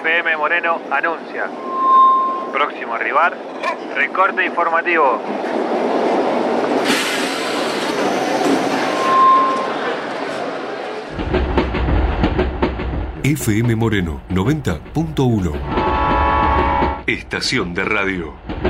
FM Moreno anuncia. Próximo rival, recorte informativo. FM Moreno 90.1. Estación de radio.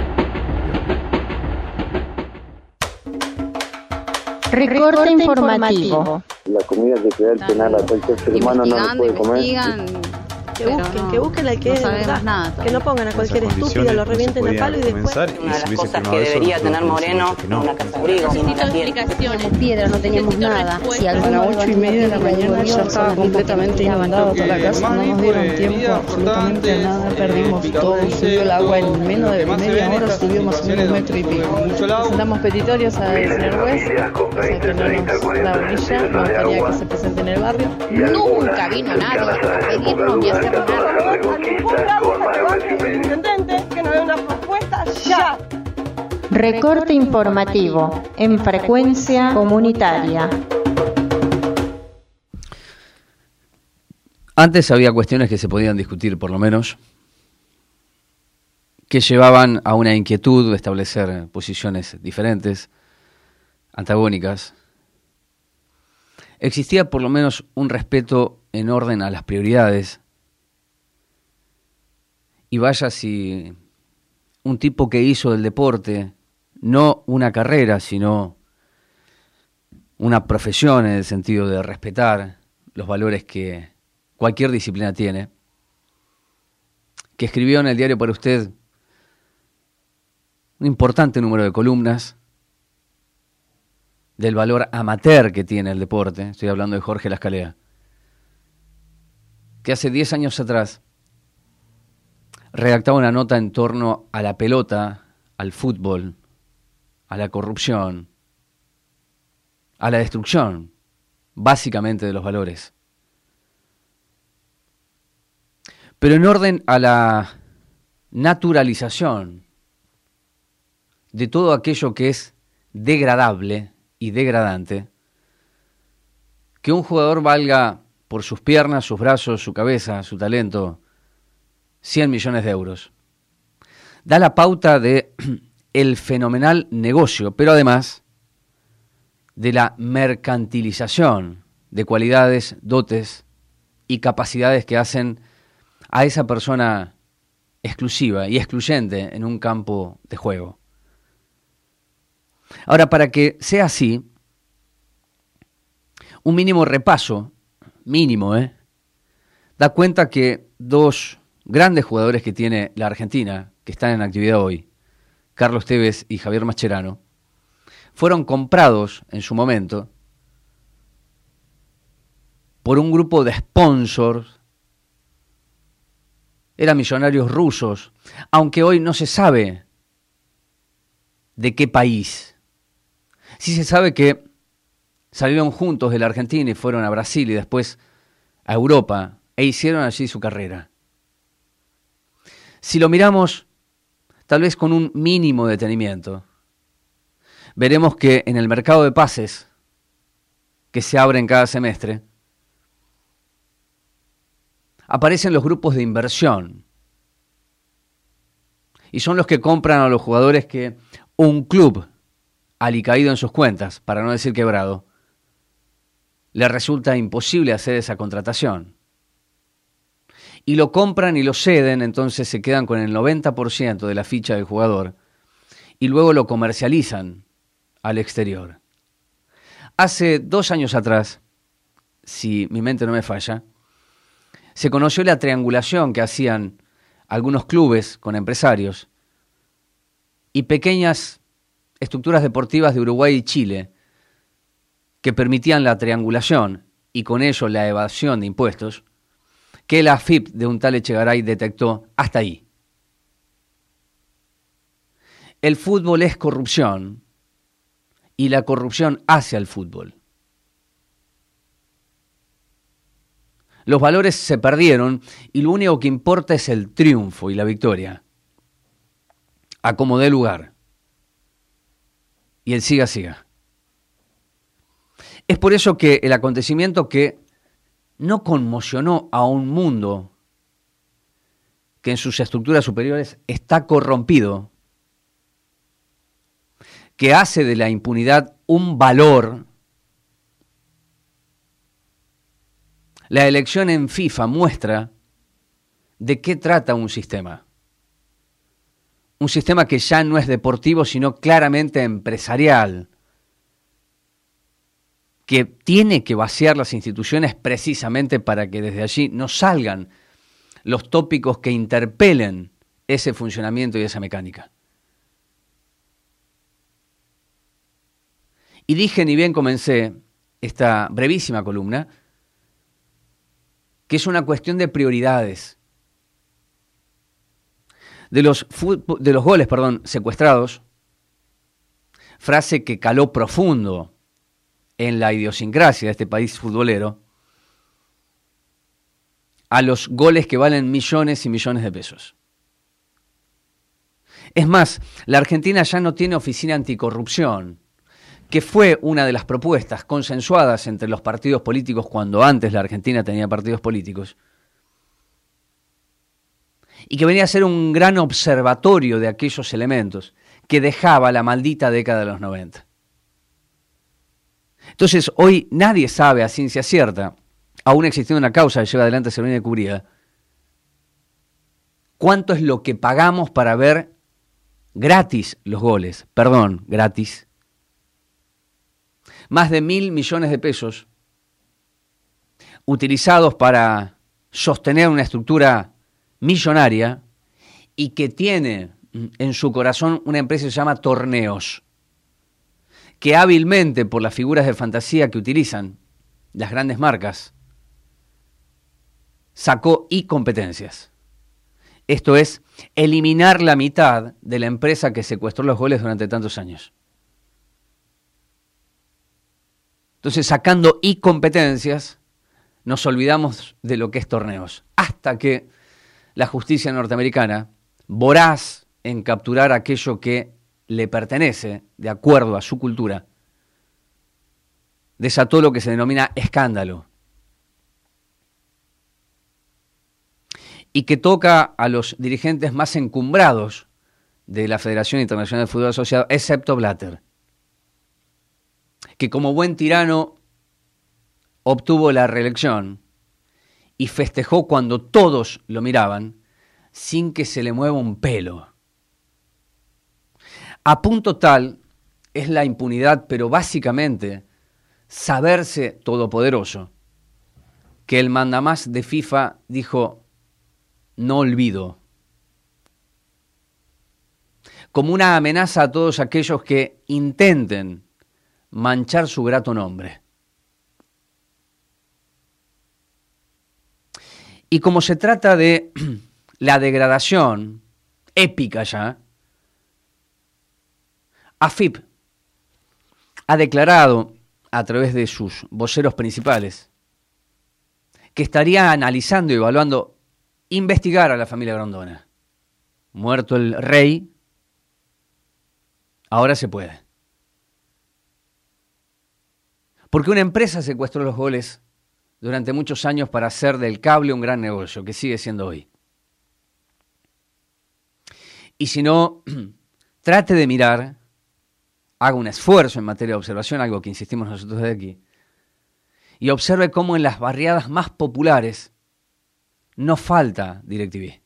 Recorte informativo. La comida que te da el penal a cualquier ser humano no lo puede comer. Que busquen al que es verdad, nada, que no pongan a cualquier estúpido, lo revienten a palo y después. Una de las cosas que debería tener Moreno, una casa abrigo, una explicaciones. Piedra, no teníamos nada. Si a las 8:30 de la mañana ya estaba completamente inundado toda la casa, no nos dieron tiempo absolutamente a nada, perdimos todo, subió el agua en menos de media hora, subió más o menos 1,5 metros. Presentamos petitorios al señor juez, o sea que no nos da brilla, no gustaría que se presente en el barrio. Nunca vino nadie a pedirnos ni a hacer nada. Que nos dé una propuesta ya. Recorte informativo en frecuencia comunitaria. Antes había cuestiones que se podían discutir, por lo menos, que llevaban a una inquietud de establecer posiciones diferentes, antagónicas. Existía por lo menos un respeto en orden a las prioridades. Y vaya si un tipo que hizo del deporte no una carrera, sino una profesión en el sentido de respetar los valores que cualquier disciplina tiene, que escribió en el diario para usted un importante número de columnas del valor amateur que tiene el deporte. Estoy hablando de Jorge Lascalea, que hace 10 años atrás redactaba una nota en torno a la pelota, al fútbol, a la corrupción, a la destrucción, básicamente de los valores. Pero en orden a la naturalización de todo aquello que es degradable y degradante, que un jugador valga por sus piernas, sus brazos, su cabeza, su talento, 100 millones de euros. Da la pauta de el fenomenal negocio, pero además de la mercantilización de cualidades, dotes y capacidades que hacen a esa persona exclusiva y excluyente en un campo de juego. Ahora, para que sea así, un mínimo repaso, da cuenta que dos grandes jugadores que tiene la Argentina, que están en actividad hoy, Carlos Tevez y Javier Mascherano, fueron comprados en su momento por un grupo de sponsors, eran millonarios rusos, aunque hoy no se sabe de qué país. Sí se sabe que salieron juntos de la Argentina y fueron a Brasil y después a Europa e hicieron allí su carrera. Si lo miramos, tal vez con un mínimo detenimiento, veremos que en el mercado de pases que se abre en cada semestre, aparecen los grupos de inversión. Y son los que compran a los jugadores que un club alicaído en sus cuentas, para no decir quebrado, le resulta imposible hacer esa contratación. Y lo compran y lo ceden, entonces se quedan con el 90% de la ficha del jugador y luego lo comercializan al exterior. Hace 2 años atrás, si mi mente no me falla, se conoció la triangulación que hacían algunos clubes con empresarios y pequeñas estructuras deportivas de Uruguay y Chile que permitían la triangulación y con ello la evasión de impuestos, que la AFIP de un tal Echegaray detectó hasta ahí. El fútbol es corrupción y la corrupción hace al fútbol. Los valores se perdieron y lo único que importa es el triunfo y la victoria, a como dé lugar, y el siga. Es por eso que el acontecimiento que no conmocionó a un mundo que en sus estructuras superiores está corrompido, que hace de la impunidad un valor. La elección en FIFA muestra de qué trata un sistema. Un sistema que ya no es deportivo, sino claramente empresarial, que tiene que vaciar las instituciones precisamente para que desde allí no salgan los tópicos que interpelen ese funcionamiento y esa mecánica. Y dije, ni bien comencé esta brevísima columna, que es una cuestión de prioridades. De los goles, secuestrados, frase que caló profundo en la idiosincrasia de este país futbolero, a los goles que valen millones y millones de pesos. Es más, la Argentina ya no tiene oficina anticorrupción, que fue una de las propuestas consensuadas entre los partidos políticos cuando antes la Argentina tenía partidos políticos, y que venía a ser un gran observatorio de aquellos elementos que dejaba la maldita década de los 90. Entonces, hoy nadie sabe a ciencia cierta, aún existiendo una causa que lleva adelante Servini de Cubría, cuánto es lo que pagamos para ver gratis los goles, gratis. Más de 1.000 millones de pesos utilizados para sostener una estructura millonaria y que tiene en su corazón una empresa que se llama Torneos, que hábilmente por las figuras de fantasía que utilizan las grandes marcas sacó competencias. Esto es, eliminar la mitad de la empresa que secuestró los goles durante tantos años. Entonces, sacando competencias, nos olvidamos de lo que es Torneos, hasta que la justicia norteamericana, voraz en capturar aquello que le pertenece, de acuerdo a su cultura, desató lo que se denomina escándalo, y que toca a los dirigentes más encumbrados de la Federación Internacional de Fútbol Asociado, excepto Blatter, que como buen tirano obtuvo la reelección y festejó cuando todos lo miraban sin que se le mueva un pelo. A punto tal es la impunidad, pero básicamente saberse todopoderoso, que el mandamás de FIFA dijo, no olvido, como una amenaza a todos aquellos que intenten manchar su grato nombre. Y como se trata de la degradación épica ya, AFIP ha declarado a través de sus voceros principales que estaría analizando y evaluando investigar a la familia Grondona. Muerto el rey, ahora se puede. Porque una empresa secuestró los goles durante muchos años para hacer del cable un gran negocio, que sigue siendo hoy. Y si no, trate de mirar, haga un esfuerzo en materia de observación, algo que insistimos nosotros desde aquí, y observe cómo en las barriadas más populares no falta DirecTV.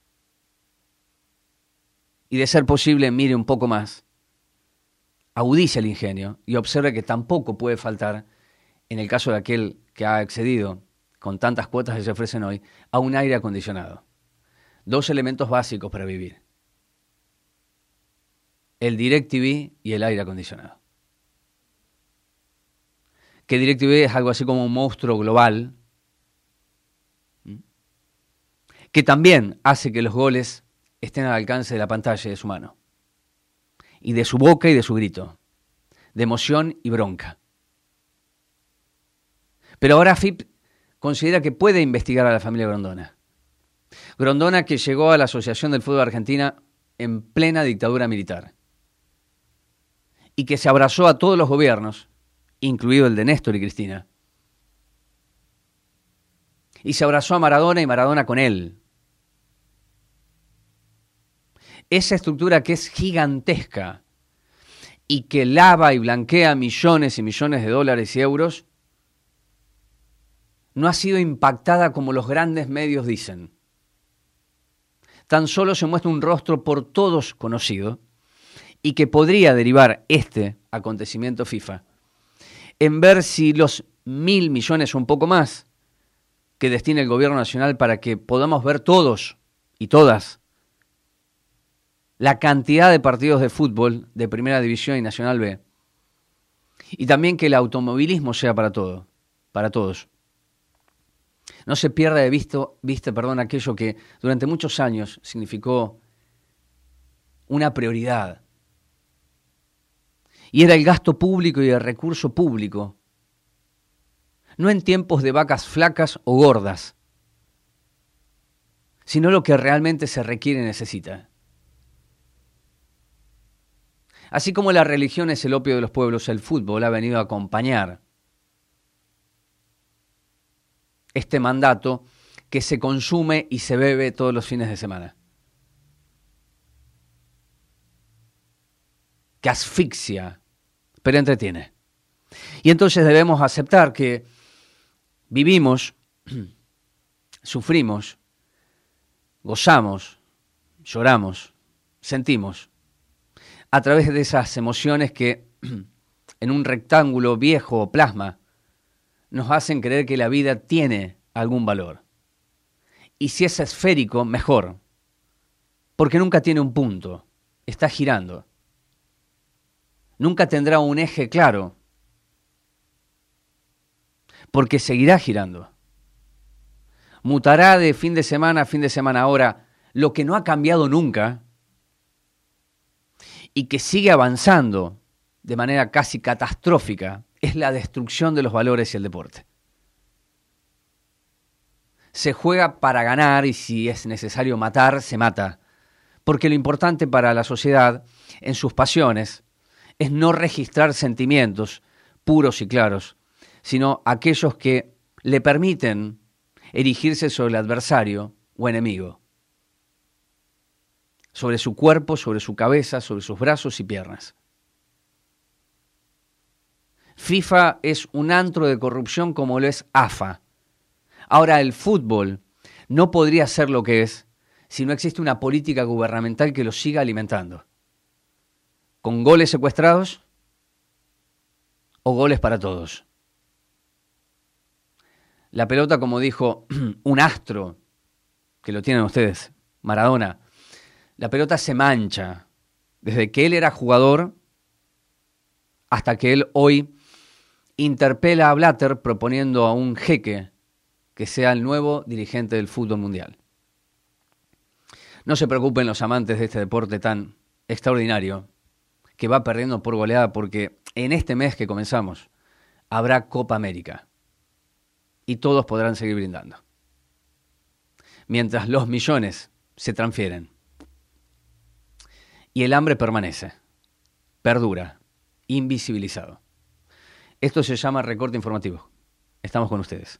Y de ser posible, mire un poco más, agudice el ingenio y observe que tampoco puede faltar, en el caso de aquel que ha accedido con tantas cuotas que se ofrecen hoy, a un aire acondicionado. 2 elementos básicos para vivir: el DirecTV y el aire acondicionado. Que DirecTV es algo así como un monstruo global, que también hace que los goles estén al alcance de la pantalla de su mano, y de su boca y de su grito, de emoción y bronca. Pero ahora AFIP considera que puede investigar a la familia Grondona. Grondona, que llegó a la Asociación del Fútbol Argentina en plena dictadura militar y que se abrazó a todos los gobiernos, incluido el de Néstor y Cristina, y se abrazó a Maradona y Maradona con él. esa estructura que es gigantesca y que lava y blanquea millones y millones de dólares y euros, no ha sido impactada como los grandes medios dicen. Tan solo se muestra un rostro por todos conocido y que podría derivar este acontecimiento FIFA en ver si los 1.000 millones o un poco más que destina el gobierno nacional para que podamos ver todos y todas la cantidad de partidos de fútbol de Primera División y Nacional B. Y también que el automovilismo sea para todos. No se pierda de vista, aquello que durante muchos años significó una prioridad. Y era el gasto público y el recurso público. No en tiempos de vacas flacas o gordas, sino lo que realmente se requiere y necesita. Así como la religión es el opio de los pueblos, el fútbol ha venido a acompañar este mandato que se consume y se bebe todos los fines de semana, que asfixia, pero entretiene. Y entonces debemos aceptar que vivimos, sufrimos, gozamos, lloramos, sentimos, a través de esas emociones que en un rectángulo viejo o plasma nos hacen creer que la vida tiene algún valor. Y si es esférico, mejor, porque nunca tiene un punto, está girando. Nunca tendrá un eje claro, porque seguirá girando. Mutará de fin de semana a fin de semana. Ahora, lo que no ha cambiado nunca y que sigue avanzando de manera casi catastrófica es la destrucción de los valores y el deporte. Se juega para ganar y si es necesario matar, se mata. Porque lo importante para la sociedad, en sus pasiones, es no registrar sentimientos puros y claros, sino aquellos que le permiten erigirse sobre el adversario o enemigo, sobre su cuerpo, sobre su cabeza, sobre sus brazos y piernas. FIFA es un antro de corrupción como lo es AFA. Ahora, el fútbol no podría ser lo que es si no existe una política gubernamental que lo siga alimentando. ¿Con goles secuestrados o goles para todos? La pelota, como dijo un astro, que lo tienen ustedes, Maradona, la pelota se mancha desde que él era jugador hasta que él hoy interpela a Blatter proponiendo a un jeque que sea el nuevo dirigente del fútbol mundial. No se preocupen los amantes de este deporte tan extraordinario que va perdiendo por goleada, porque en este mes que comenzamos habrá Copa América y todos podrán seguir brindando. Mientras los millones se transfieren y el hambre permanece, perdura, invisibilizado. Esto se llama recorte informativo. Estamos con ustedes.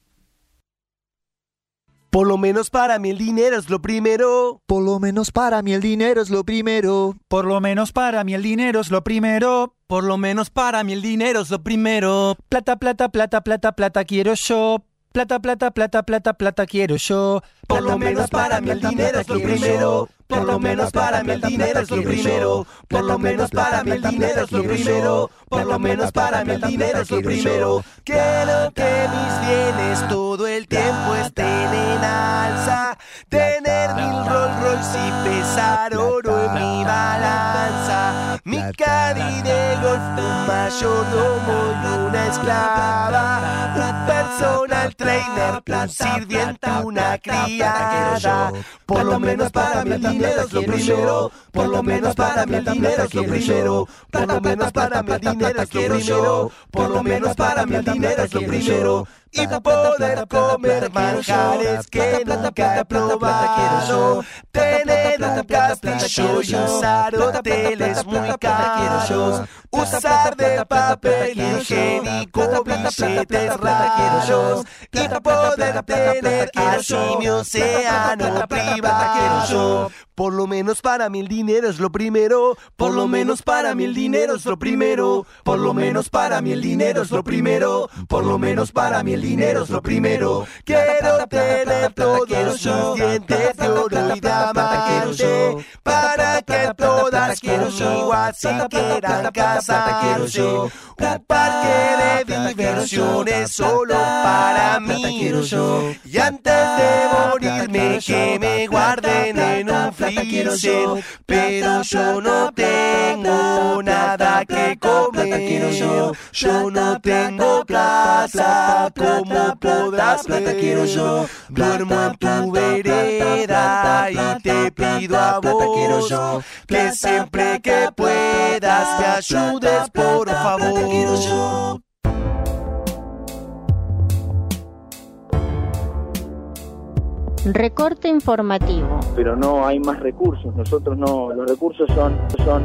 Por lo menos para mí el dinero es lo primero. Por lo menos para mí el dinero es lo primero. Por lo menos para mí el dinero es lo primero. Por lo menos para mí el dinero es lo primero. Plata, plata, plata, plata, plata quiero yo. Plata, plata, plata, plata, plata quiero yo. Por lo menos para mí el dinero es lo primero. Por lo menos para mí el dinero es lo primero. Por lo menos para mí el dinero es lo primero. Por lo menos para mí el dinero es lo primero. Quiero que mis bienes todo el tiempo estén en alza. Tener 1000 Rolls Royce y pesar oro en mi balanza. Mi caddy de golf, un mayordomo y una esclava. Un personal trainer, un sirviente, una criada. Por lo menos para mí el dinero es lo primero. Por lo menos para mí el dinero es lo primero. Por lo menos para mí el dinero es lo primero. Por lo menos para mí el dinero es lo primero. y poder comer manjares que nunca he probado. Tener un castillo y usar hoteles muy caros. Usar de papel higiénico billetes raros y poder tener así mi océano privado. Por lo menos para mí el dinero es lo primero. Por lo menos para mí el dinero es lo primero. Por lo menos para mí el dinero es lo primero. Por lo menos para mí el dinero es lo primero. Quiero tener todos los dientes de oro y diamante para que todas conmigo así quieran casarse. Un parque de diversiones solo para mí. Y antes de morirme que me guarden en un freezer. Pero yo no tengo nada que comer. Yo no tengo casa, como podrás ver. Duermo en tu vereda y te pido a vos que siempre que puedas me ayudes, por favor. Recorte informativo. Pero no hay más recursos, nosotros no, los recursos son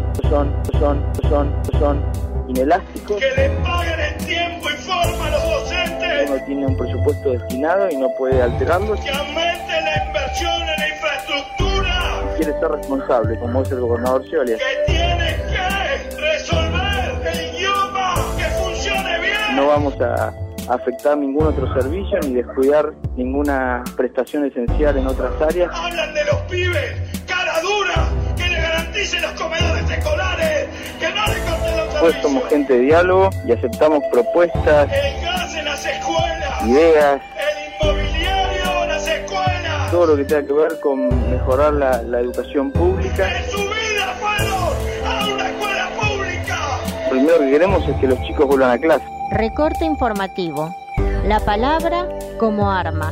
inelásticos. Que le paguen en tiempo y forma a los docentes. Uno tiene un presupuesto destinado y no puede alterarlo. Que aumente la inversión en la infraestructura. Quiere ser responsable, como es el gobernador Scioli. Que tiene que resolver el idioma, que funcione bien. No vamos a afectar ningún otro servicio ni descuidar ninguna prestación esencial en otras áreas. Hablan de los pibes, cara dura, que le garanticen los comedores escolares, que no le corten los servicios. Pues somos gente de diálogo y aceptamos propuestas, el gas en las escuelas, ideas, el inmobiliario en las escuelas, todo lo que tenga que ver con mejorar la educación pública. En su vida fueron a una escuela pública. Lo primero que queremos es que los chicos vuelvan a clase. Recorte informativo. La palabra como arma.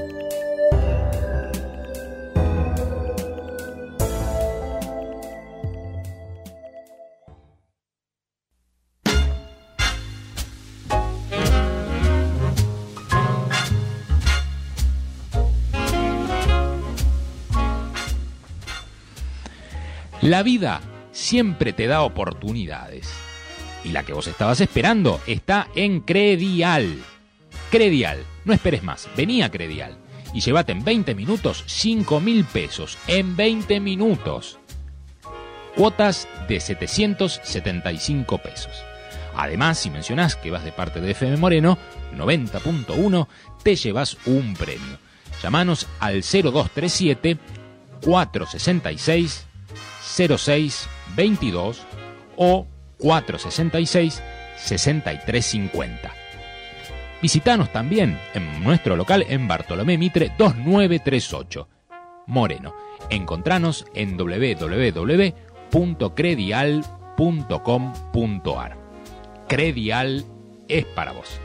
La vida siempre te da oportunidades. Y la que vos estabas esperando está en Credial. Credial, no esperes más, vení a Credial y llévate en 20 minutos 5.000 pesos. En 20 minutos. Cuotas de 775 pesos. Además, si mencionás que vas de parte de FM Moreno 90.1, te llevas un premio. Llámanos al 0237 466 0622 o 466-6350. Visitanos también en nuestro local en Bartolomé Mitre 2938. Moreno. Encontranos en www.credial.com.ar. Credial es para vos.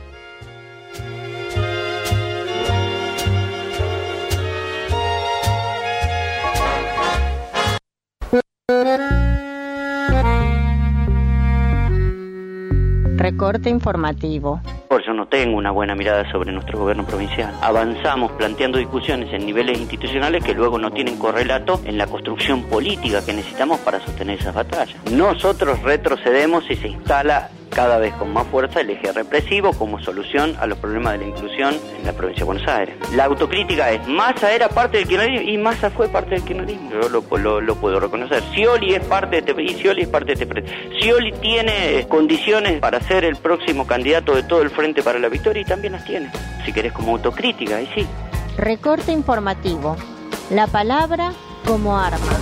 Recorte informativo. Yo no tengo una buena mirada sobre nuestro gobierno provincial. Avanzamos planteando discusiones en niveles institucionales que luego no tienen correlato en la construcción política que necesitamos para sostener esas batallas. Nosotros retrocedemos y se instala cada vez con más fuerza el eje represivo como solución a los problemas de la inclusión en la provincia de Buenos Aires. La autocrítica es: Massa era parte del kirchnerismo y Massa fue parte del kirchnerismo. Yo lo puedo reconocer. Scioli es parte de este país, Scioli es parte de este país. Scioli tiene condiciones para ser el próximo candidato de todo el Frente para la Victoria y también las tiene. Si querés como autocrítica, ahí sí. Recorte informativo. La palabra como arma.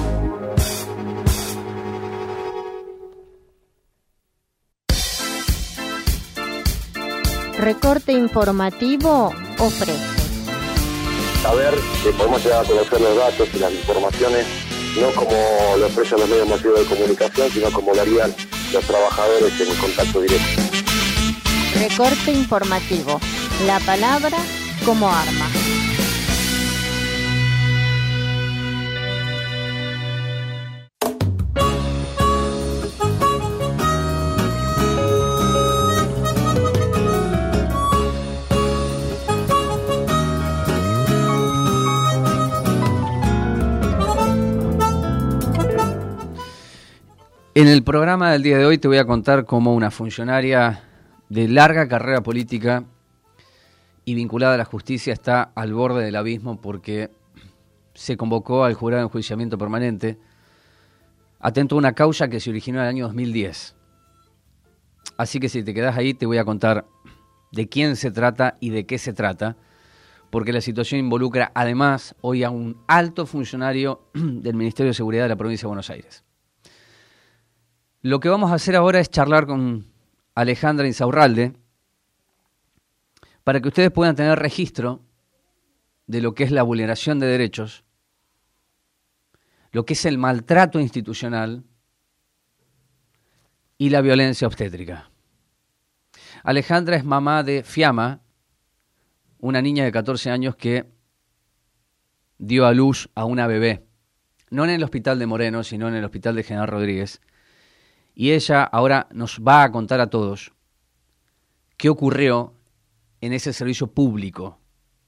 Recorte informativo ofrece saber que podemos llegar a conocer los datos y las informaciones no como lo expresan los medios masivos de comunicación, sino como lo harían los trabajadores en contacto directo. Recorte informativo. La palabra como arma. En el programa del día de hoy te voy a contar cómo una funcionaria de larga carrera política y vinculada a la justicia está al borde del abismo porque se convocó al jurado de enjuiciamiento permanente atento a una causa que se originó en el año 2010. Así que si te quedás ahí te voy a contar de quién se trata y de qué se trata, porque la situación involucra además hoy a un alto funcionario del Ministerio de Seguridad de la provincia de Buenos Aires. Lo que vamos a hacer ahora es charlar con Alejandra Insaurralde para que ustedes puedan tener registro de lo que es la vulneración de derechos, lo que es el maltrato institucional y la violencia obstétrica. Alejandra es mamá de Fiamma, una niña de 14 años que dio a luz a una bebé, no en el hospital de Moreno, sino en el hospital de General Rodríguez. Y ella ahora nos va a contar a todos qué ocurrió en ese servicio público.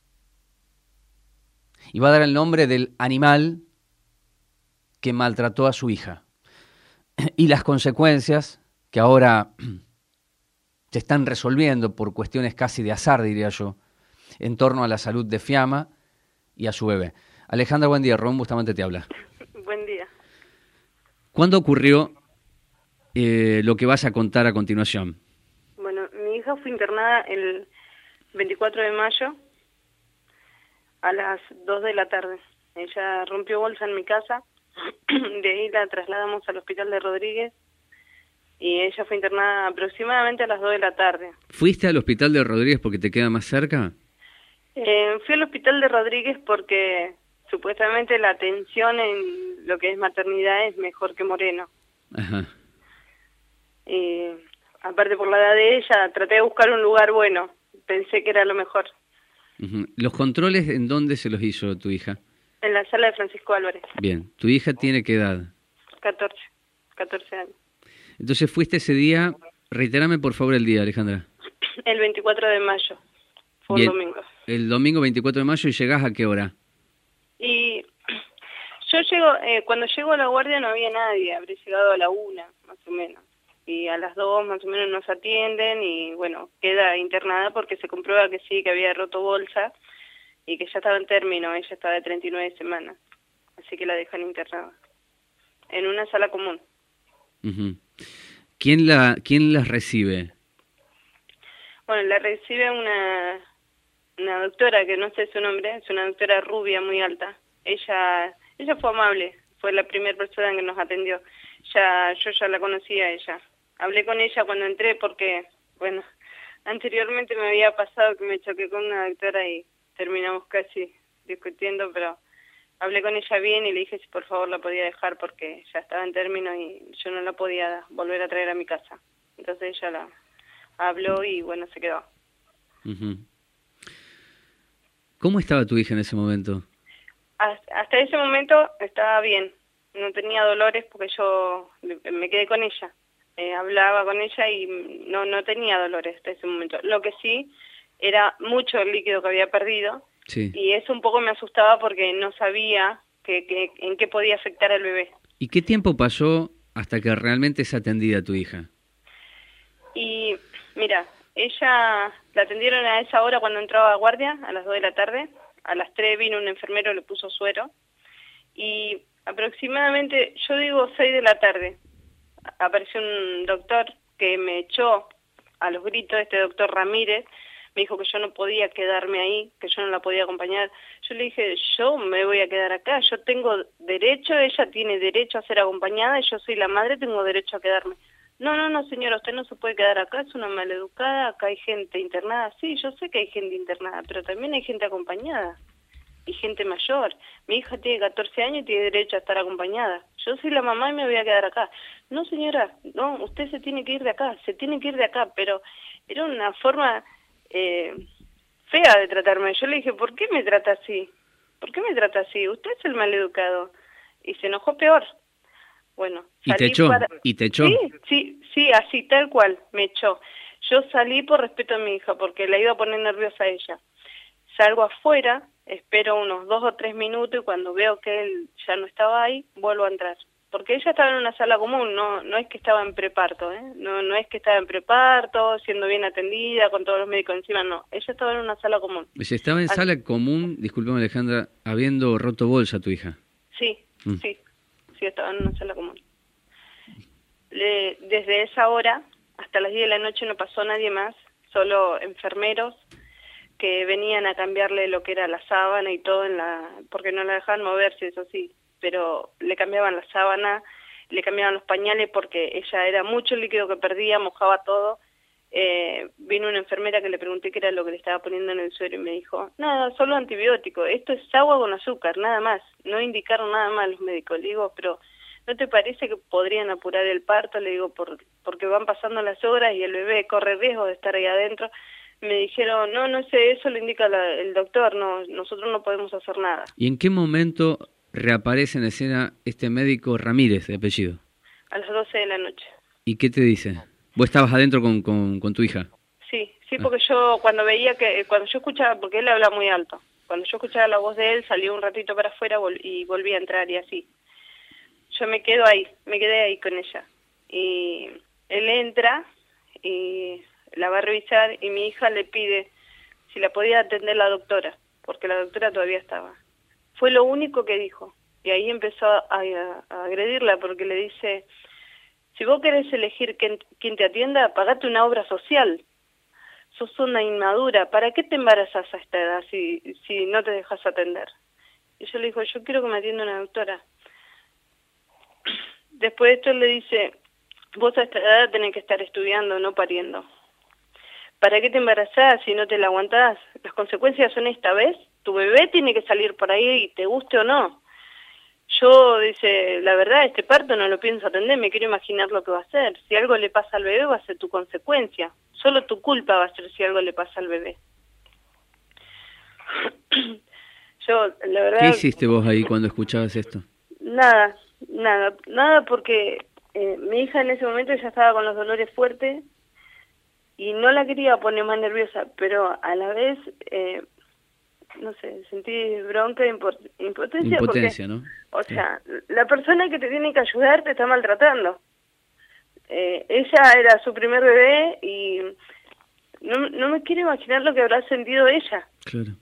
Y va a dar el nombre del animal que maltrató a su hija. Y las consecuencias que ahora se están resolviendo por cuestiones casi de azar, diría yo, en torno a la salud de Fiamma y a su bebé. Alejandra, buen día. Rubén Bustamante te habla. Buen día. ¿Cuándo ocurrió lo que vas a contar a continuación? Bueno, mi hija fue internada el 24 de mayo a las 2 de la tarde. Ella rompió bolsa en mi casa, de ahí la trasladamos al hospital de Rodríguez y ella fue internada aproximadamente a las 2 de la tarde. ¿Fuiste al hospital de Rodríguez porque te queda más cerca? Fui al hospital de Rodríguez porque supuestamente la atención en lo que es maternidad es mejor que Moreno. Ajá. Y aparte por la edad de ella, traté de buscar un lugar bueno. Pensé que era lo mejor. Uh-huh. ¿Los controles en dónde se los hizo tu hija? En la sala de Francisco Álvarez. Bien. ¿Tu hija tiene qué edad? 14 años. Entonces fuiste ese día, reiterame por favor el día, Alejandra. El 24 de mayo. Fue Bien. un domingo. El domingo 24 de mayo, ¿y llegás a qué hora? Y yo llego, cuando llego a la guardia no había nadie, habré llegado a la 1, más o menos. Y a las 2 más o menos nos atienden y bueno, queda internada porque se comprueba que sí, que había roto bolsa y que ya estaba en término, ella estaba de 39 semanas. Así que la dejan internada. En una sala común. Uh-huh. ¿Quién las recibe? Bueno, la recibe una doctora que no sé su nombre, es una doctora rubia muy alta. Ella fue amable, fue la primera persona que nos atendió. Yo ya la conocía a ella. Hablé con ella cuando entré porque, bueno, anteriormente me había pasado que me choqué con una doctora y terminamos casi discutiendo, pero hablé con ella bien y le dije si por favor la podía dejar porque ya estaba en término y yo no la podía volver a traer a mi casa. Entonces ella la habló y bueno, se quedó. Uh-huh. ¿Cómo estaba tu hija en ese momento? Hasta ese momento estaba bien, no tenía dolores porque yo me quedé con ella. Hablaba con ella y no tenía dolores hasta ese momento. Lo que sí era mucho el líquido que había perdido. Sí. Y eso un poco me asustaba porque no sabía en qué podía afectar al bebé. ¿Y qué tiempo pasó hasta que realmente se atendía tu hija? Y mira, ella la atendieron a esa hora cuando entraba a guardia, a las 2 de la tarde. A las 3 vino un enfermero, le puso suero. Y aproximadamente, yo digo 6 de la tarde, apareció un doctor que me echó a los gritos, este doctor Ramírez, me dijo que yo no podía quedarme ahí, que yo no la podía acompañar. Yo le dije, yo me voy a quedar acá, yo tengo derecho, ella tiene derecho a ser acompañada y yo soy la madre, tengo derecho a quedarme. No, señora, usted no se puede quedar acá, es una maleducada, acá hay gente internada. Sí, yo sé que hay gente internada, pero también hay gente acompañada y gente mayor. Mi hija tiene 14 años y tiene derecho a estar acompañada. Yo soy la mamá y me voy a quedar acá. No, señora, no, usted se tiene que ir de acá, pero era una forma fea de tratarme. Yo le dije, ¿por qué me trata así? ¿Por qué me trata así? Usted es el maleducado. Y se enojó peor. Bueno, ¿Y te echó? ¿Y te echó? Sí, así, tal cual, me echó. Yo salí por respeto a mi hija, porque la iba a poner nerviosa a ella. Salgo afuera, espero unos 2 o 3 minutos, y cuando veo que él ya no estaba ahí, vuelvo a entrar. porque ella estaba en una sala común, no es que estaba en preparto, no es que estaba en preparto, siendo bien atendida, con todos los médicos encima, no, ella estaba en una sala común. Si estaba en sala común, discúlpame Alejandra, habiendo roto bolsa tu hija. Sí, sí, estaba en una sala común. Desde esa hora hasta las 10 de la noche no pasó nadie más, solo enfermeros que venían a cambiarle lo que era la sábana y todo, porque no la dejaban moverse, eso sí, pero le cambiaban la sábana, le cambiaban los pañales porque ella era mucho el líquido que perdía, mojaba todo. Vino una enfermera que le pregunté qué era lo que le estaba poniendo en el suero y me dijo, nada, solo antibiótico, esto es agua con azúcar, nada más, no indicaron nada más los médicos. Le digo, pero ¿no te parece que podrían apurar el parto? Le digo, porque van pasando las horas y el bebé corre riesgo de estar ahí adentro. Me dijeron, no sé, eso lo indica el doctor, no, nosotros no podemos hacer nada. ¿Y en qué momento reaparece en escena este médico Ramírez, de apellido? A las 12 de la noche. ¿Y qué te dice? ¿Vos estabas adentro con tu hija? Sí, porque yo cuando yo escuchaba, porque él habla muy alto, cuando yo escuchaba la voz de él, salí un ratito para afuera y volví a entrar y así. Yo me quedé ahí con ella. Y él entra y la va a revisar y mi hija le pide si la podía atender la doctora, porque la doctora todavía estaba. Fue lo único que dijo. Y ahí empezó a agredirla porque le dice, si vos querés elegir quién te atienda, pagate una obra social. Sos una inmadura, ¿para qué te embarazás a esta edad si no te dejas atender? Y yo le digo, yo quiero que me atienda una doctora. Después de esto él le dice, vos a esta edad tenés que estar estudiando, no pariendo. ¿Para qué te embarazás si no te la aguantás? Las consecuencias son esta vez, tu bebé tiene que salir por ahí, te guste o no. Yo, dice, la verdad, este parto no lo pienso atender, me quiero imaginar lo que va a hacer. Si algo le pasa al bebé va a ser tu consecuencia. Solo tu culpa va a ser si algo le pasa al bebé. Yo, la verdad... ¿Qué hiciste vos ahí cuando escuchabas esto? Nada porque mi hija en ese momento ya estaba con los dolores fuertes y no la quería poner más nerviosa, pero a la vez, no sé, sentí bronca e impotencia porque, ¿no? O sea, la persona que te tiene que ayudar te está maltratando. Ella era su primer bebé y no me quiero imaginar lo que habrá sentido ella. Claro.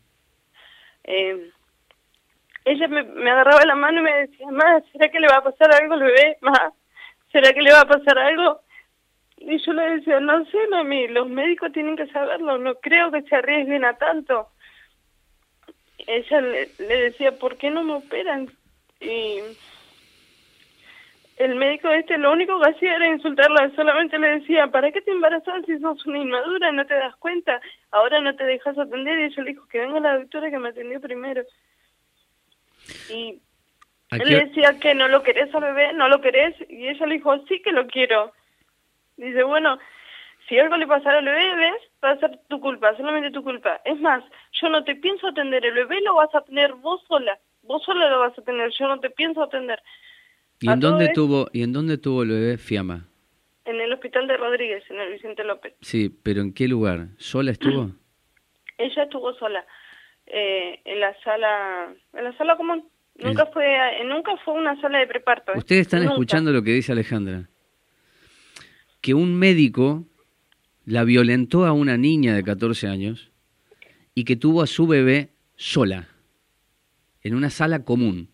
Ella me agarraba la mano y me decía, ma, ¿será que le va a pasar algo al bebé? Ma, ¿será que le va a pasar algo? Y yo le decía, no sé, mami, los médicos tienen que saberlo, no creo que se arriesguen a tanto. Ella le decía, ¿por qué no me operan? Y el médico lo único que hacía era insultarla, solamente le decía, ¿para qué te embarazas si sos una inmadura? ¿No te das cuenta? Ahora no te dejas atender. Y ella le dijo, que venga la doctora que me atendió primero. Y él le decía que no lo querés al bebé, no lo querés, y ella le dijo, sí que lo quiero. Dice, bueno, si algo le pasara al bebé, ¿ves? Va a ser tu culpa, solamente tu culpa. Es más, yo no te pienso atender, el bebé lo vas a tener vos sola lo vas a tener, yo no te pienso atender. ¿Y en dónde tuvo el bebé Fiamma? En el hospital de Rodríguez, en el Vicente López. Sí, pero ¿en qué lugar? ¿Sola estuvo? Ella estuvo sola. En la sala común. Nunca fue una sala de preparto. Ustedes están escuchando lo que dice Alejandra. Que un médico la violentó a una niña de 14 años y que tuvo a su bebé sola, en una sala común.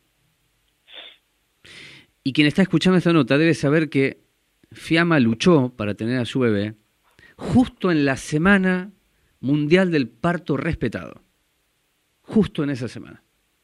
Y quien está escuchando esta nota debe saber que Fiamma luchó para tener a su bebé justo en la Semana Mundial del Parto Respetado. Justo en esa semana.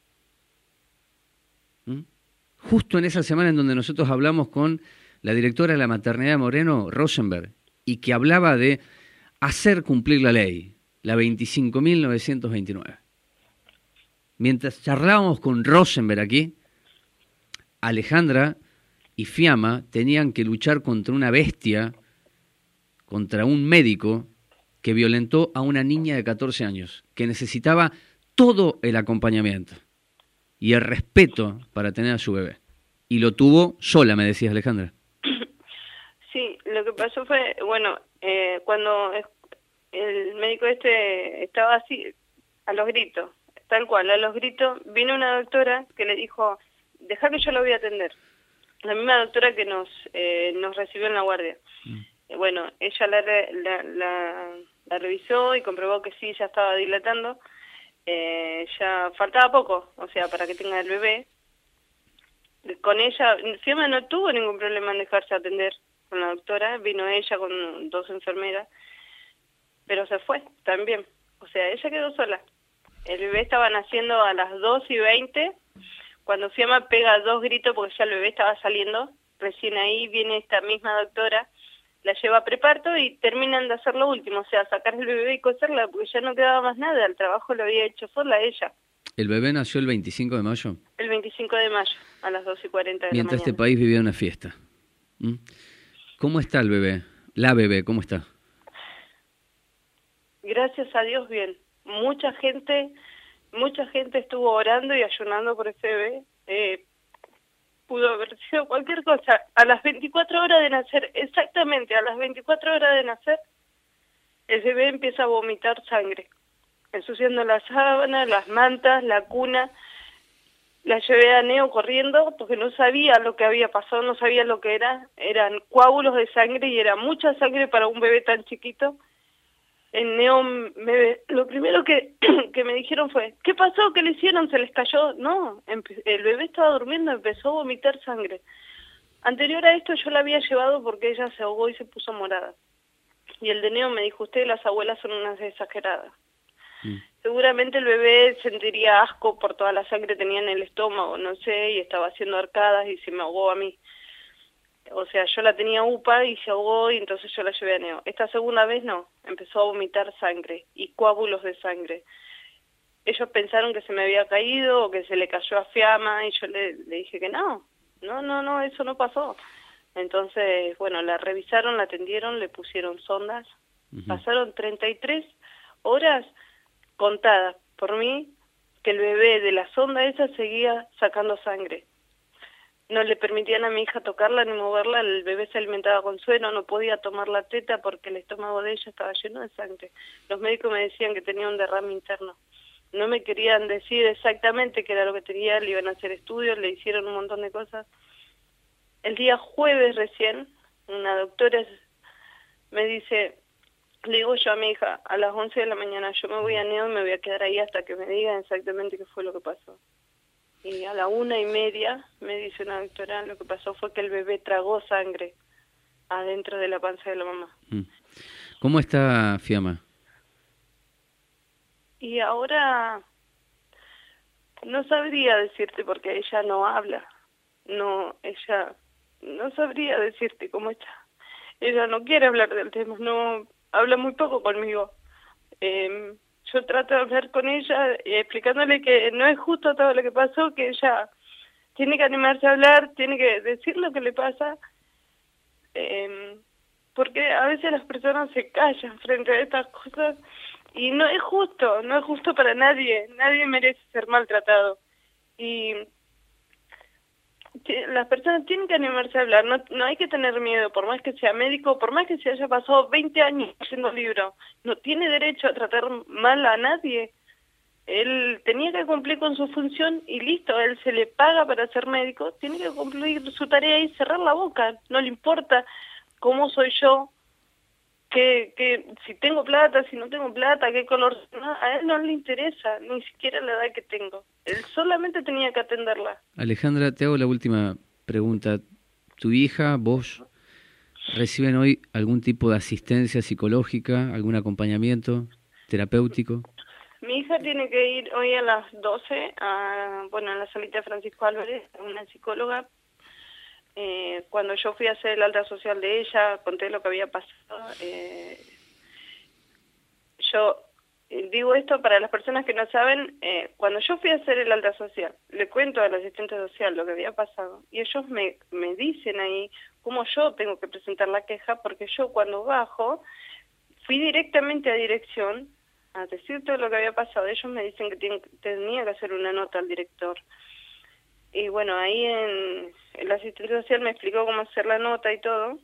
Justo en esa semana en donde nosotros hablamos con la directora de la maternidad de Moreno, Rosenberg, y que hablaba de hacer cumplir la ley, la 25.929. Mientras charlábamos con Rosenberg aquí, Alejandra y Fiamma tenían que luchar contra una bestia, contra un médico que violentó a una niña de 14 años, que necesitaba todo el acompañamiento y el respeto para tener a su bebé. Y lo tuvo sola, me decías, Alejandra. Sí, lo que pasó fue, cuando el médico estaba así, a los gritos, tal cual, a los gritos, vino una doctora que le dijo, deja que yo lo voy a atender. la misma doctora que nos recibió en la guardia. Bueno, ella la revisó y comprobó que sí, ya estaba dilatando. Ya faltaba poco, o sea, para que tenga el bebé. Con ella, Fiamma no tuvo ningún problema en dejarse atender con la doctora, vino ella con 2 enfermeras, pero se fue también, o sea, ella quedó sola. El bebé estaba naciendo a las 2:20, cuando Fiamma pega 2 gritos porque ya el bebé estaba saliendo, recién ahí viene esta misma doctora, la lleva a preparto y terminan de hacer lo último, o sea, sacar el bebé y coserla, porque ya no quedaba más nada, el trabajo lo había hecho sola ella. ¿El bebé nació el 25 de mayo? El 25 de mayo, a las 2:40 de la mañana. Mientras este país vivía una fiesta. ¿Cómo está el bebé? La bebé, ¿cómo está? Gracias a Dios, bien. Mucha gente estuvo orando y ayunando por ese bebé. Pudo haber sido cualquier cosa. A las 24 horas de nacer, exactamente a las 24 horas de nacer, el bebé empieza a vomitar sangre, ensuciando las sábanas, las mantas, la cuna. La llevé a Neo corriendo porque no sabía lo que había pasado, no sabía lo que era. Eran coágulos de sangre y era mucha sangre para un bebé tan chiquito. En Neo, lo primero que me dijeron fue, ¿qué pasó? ¿Qué le hicieron? ¿Se les cayó? No, el bebé estaba durmiendo, empezó a vomitar sangre. Anterior a esto yo la había llevado porque ella se ahogó y se puso morada. Y el de Neo me dijo, ustedes las abuelas son unas exageradas. Seguramente el bebé sentiría asco por toda la sangre que tenía en el estómago, no sé, y estaba haciendo arcadas y se me ahogó a mí. O sea, yo la tenía UPA y se ahogó y entonces yo la llevé a Neo. Esta segunda vez no, empezó a vomitar sangre y coágulos de sangre. Ellos pensaron que se me había caído o que se le cayó a Fiamma y yo le dije que no, eso no pasó. Entonces, bueno, la revisaron, la atendieron, le pusieron sondas. Pasaron 33 horas contadas por mí que el bebé de la sonda esa seguía sacando sangre. No le permitían a mi hija tocarla ni moverla, el bebé se alimentaba con suero, no podía tomar la teta porque el estómago de ella estaba lleno de sangre. Los médicos me decían que tenía un derrame interno. No me querían decir exactamente qué era lo que tenía, le iban a hacer estudios, le hicieron un montón de cosas. El día jueves recién, una doctora me dice, le digo yo a mi hija, a las 11 de la mañana yo me voy a Neo y me voy a quedar ahí hasta que me digan exactamente qué fue lo que pasó. Y a la 1:30 me dice una doctora, lo que pasó fue que el bebé tragó sangre adentro de la panza de la mamá. ¿Cómo está Fiamma? Y ahora no sabría decirte porque ella no habla. Ella no sabría decirte cómo está. Ella no quiere hablar del tema, no habla muy poco conmigo. Yo trato de hablar con ella explicándole que no es justo todo lo que pasó, que ella tiene que animarse a hablar, tiene que decir lo que le pasa, porque a veces las personas se callan frente a estas cosas y no es justo para nadie merece ser maltratado. Y las personas tienen que animarse a hablar, no hay que tener miedo, por más que sea médico, por más que se haya pasado 20 años haciendo libros, no tiene derecho a tratar mal a nadie. Él tenía que cumplir con su función y listo, a él se le paga para ser médico, tiene que cumplir su tarea y cerrar la boca, no le importa cómo soy yo, que si tengo plata, si no tengo plata, qué color, no, a él no le interesa, ni siquiera la edad que tengo. Él solamente tenía que atenderla. Alejandra, te hago la última pregunta. ¿Tu hija, vos, reciben hoy algún tipo de asistencia psicológica, algún acompañamiento terapéutico? Mi hija tiene que ir hoy a las 12 a la salita de Francisco Álvarez, a una psicóloga. Cuando yo fui a hacer el alta social de ella, conté lo que había pasado. Yo digo esto para las personas que no saben, cuando yo fui a hacer el alta social, le cuento al asistente social lo que había pasado, y ellos me dicen ahí cómo yo tengo que presentar la queja, porque yo cuando bajo, fui directamente a dirección a decir todo lo que había pasado. Ellos me dicen que tenía que hacer una nota al director. Y bueno, ahí el asistente social me explicó cómo hacer la nota y todo.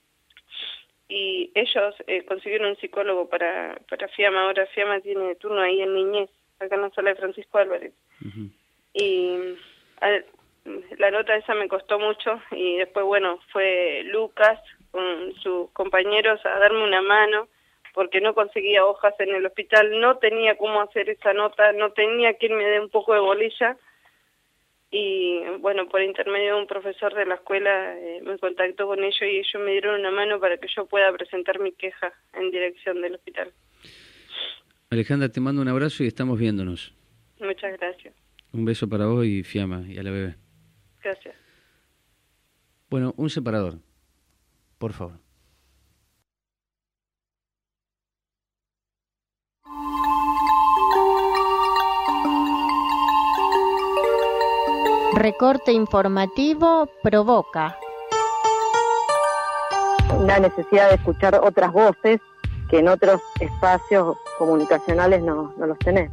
Y ellos consiguieron un psicólogo para Fiamma. Ahora Fiamma tiene turno ahí en niñez, acá en la sala de Francisco Álvarez. Y la nota esa me costó mucho y después, bueno, fue Lucas con sus compañeros a darme una mano porque no conseguía hojas en el hospital, no tenía cómo hacer esa nota, no tenía quien me dé un poco de bolilla y, bueno, por intermedio de un profesor de la escuela me contactó con ellos y ellos me dieron una mano para que yo pueda presentar mi queja en dirección del hospital. Alejandra, te mando un abrazo y estamos viéndonos. Muchas gracias. Un beso para vos y Fiamma y a la bebé. Gracias. Bueno, un separador, por favor. Recorte informativo provoca la necesidad de escuchar otras voces que en otros espacios comunicacionales no los tenés.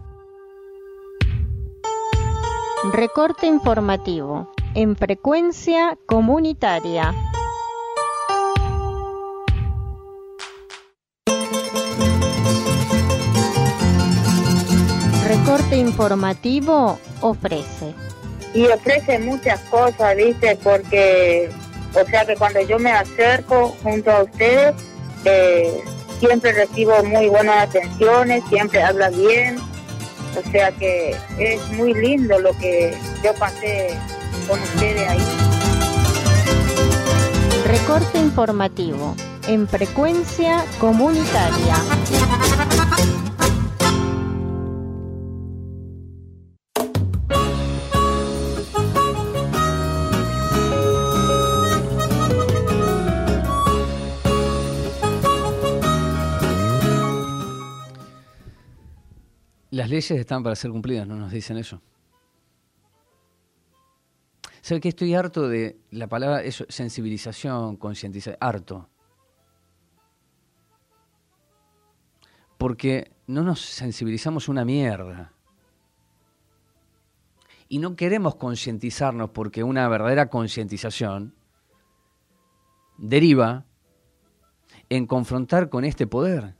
Recorte informativo en frecuencia comunitaria. Recorte informativo ofrece. Y ofrece muchas cosas, ¿viste? Porque, o sea que cuando yo me acerco junto a ustedes, siempre recibo muy buenas atenciones, siempre habla bien. O sea que es muy lindo lo que yo pasé con ustedes ahí. Recorte informativo en frecuencia comunitaria. Las leyes están para ser cumplidas, ¿no nos dicen eso? ¿Sabe que estoy harto de la palabra eso, sensibilización, concientización? Harto. Porque no nos sensibilizamos una mierda. Y no queremos concientizarnos porque una verdadera concientización deriva en confrontar con este poder.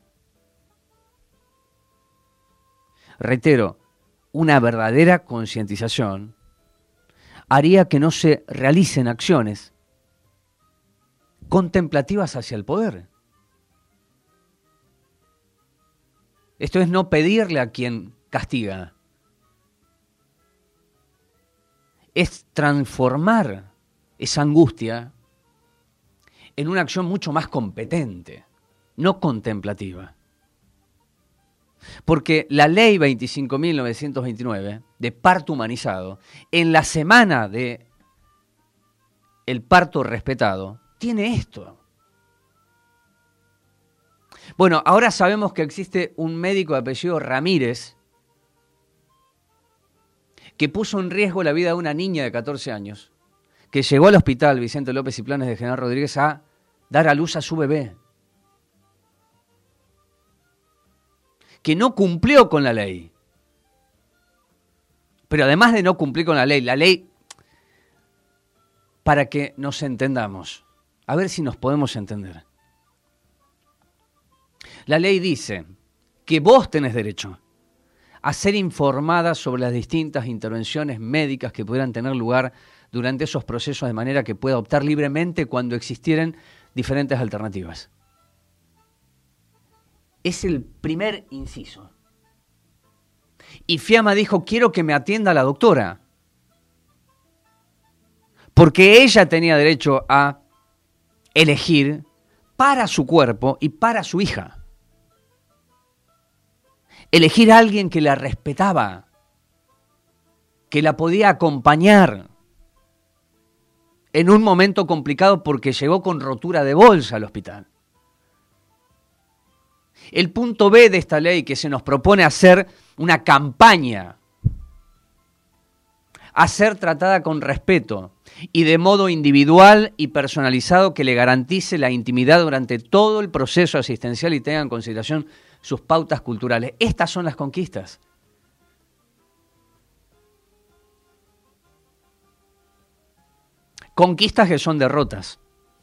Reitero, una verdadera concientización haría que no se realicen acciones contemplativas hacia el poder. Esto es no pedirle a quien castiga. Es transformar esa angustia en una acción mucho más competente, no contemplativa. Porque la ley 25.929 de parto humanizado, en la semana de el parto respetado, tiene esto. Bueno, ahora sabemos que existe un médico de apellido Ramírez que puso en riesgo la vida de una niña de 14 años, que llegó al hospital Vicente López y Planes de General Rodríguez a dar a luz a su bebé, que no cumplió con la ley. Pero además de no cumplir con la ley, para que nos entendamos, a ver si nos podemos entender. La ley dice que vos tenés derecho a ser informada sobre las distintas intervenciones médicas que pudieran tener lugar durante esos procesos de manera que pueda optar libremente cuando existieran diferentes alternativas. Es el primer inciso. Y Fiamma dijo, quiero que me atienda la doctora. Porque ella tenía derecho a elegir para su cuerpo y para su hija. Elegir a alguien que la respetaba, que la podía acompañar en un momento complicado porque llegó con rotura de bolsa al hospital. El punto B de esta ley que se nos propone hacer una campaña a ser tratada con respeto y de modo individual y personalizado que le garantice la intimidad durante todo el proceso asistencial y tenga en consideración sus pautas culturales. Estas son las conquistas. Conquistas que son derrotas.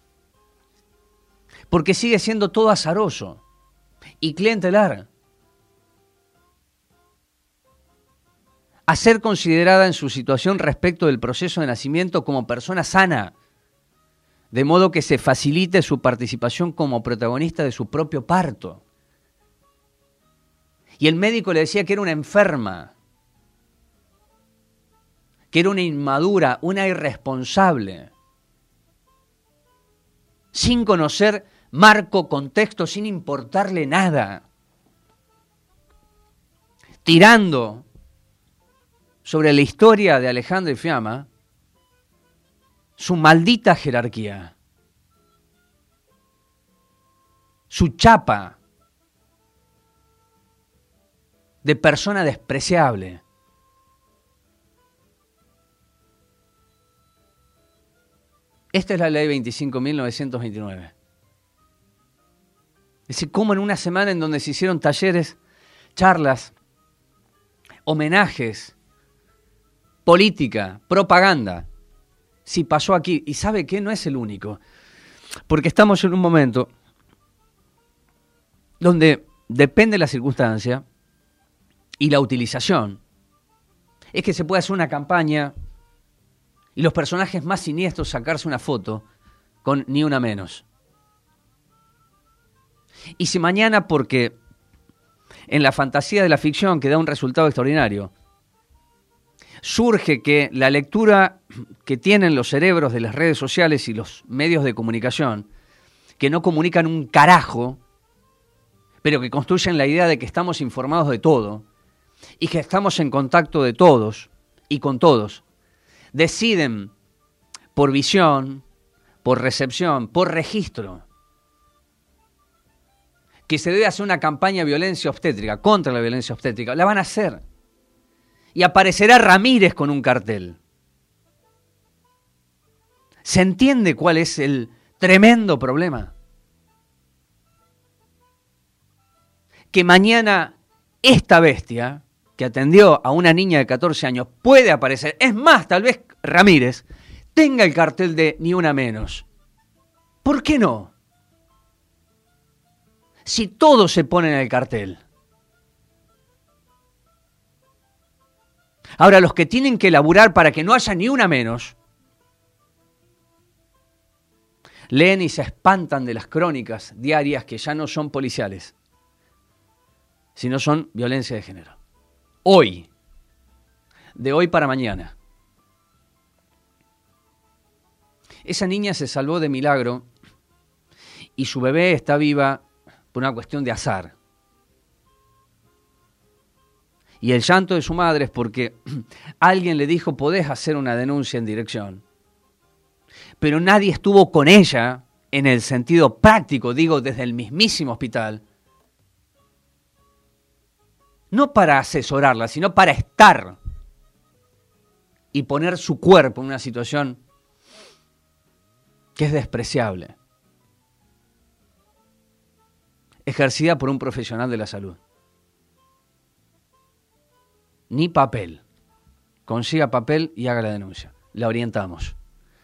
Porque sigue siendo todo azaroso y clientelar. a ser considerada en su situación respecto del proceso de nacimiento como persona sana, de modo que se facilite su participación como protagonista de su propio parto. Y el médico le decía que era una enferma, que era una inmadura, una irresponsable, sin conocer marco, contexto, sin importarle nada, tirando sobre la historia de Alejandra y Fiamma su maldita jerarquía, su chapa de persona despreciable. Esta es la ley 25.929. Es decir, como en una semana en donde se hicieron talleres, charlas, homenajes, política, propaganda, si pasó aquí. Y ¿sabe qué? No es el único. Porque estamos en un momento donde depende la circunstancia y la utilización. Es que se puede hacer una campaña y los personajes más siniestros sacarse una foto con ni una menos. Y si mañana, porque en la fantasía de la ficción que da un resultado extraordinario, surge que la lectura que tienen los cerebros de las redes sociales y los medios de comunicación, que no comunican un carajo, pero que construyen la idea de que estamos informados de todo y que estamos en contacto de todos y con todos, deciden por visión, por recepción, por registro, que se debe hacer una campaña de violencia obstétrica, contra la violencia obstétrica. La van a hacer. Y aparecerá Ramírez con un cartel. ¿Se entiende cuál es el tremendo problema? Que mañana esta bestia que atendió a una niña de 14 años puede aparecer. Es más, tal vez Ramírez tenga el cartel de ni una menos. ¿Por qué no? Si todos se ponen en el cartel. Ahora, los que tienen que laburar para que no haya ni una menos, leen y se espantan de las crónicas diarias que ya no son policiales, sino son violencia de género. Hoy, de hoy para mañana. Esa niña se salvó de milagro y su bebé está viva por una cuestión de azar. Y el llanto de su madre es porque alguien le dijo, podés hacer una denuncia en dirección. Pero nadie estuvo con ella en el sentido práctico, digo, desde el mismísimo hospital. No para asesorarla, sino para estar y poner su cuerpo en una situación que es despreciable, ejercida por un profesional de la salud. Ni papel. Consiga papel y haga la denuncia. La orientamos.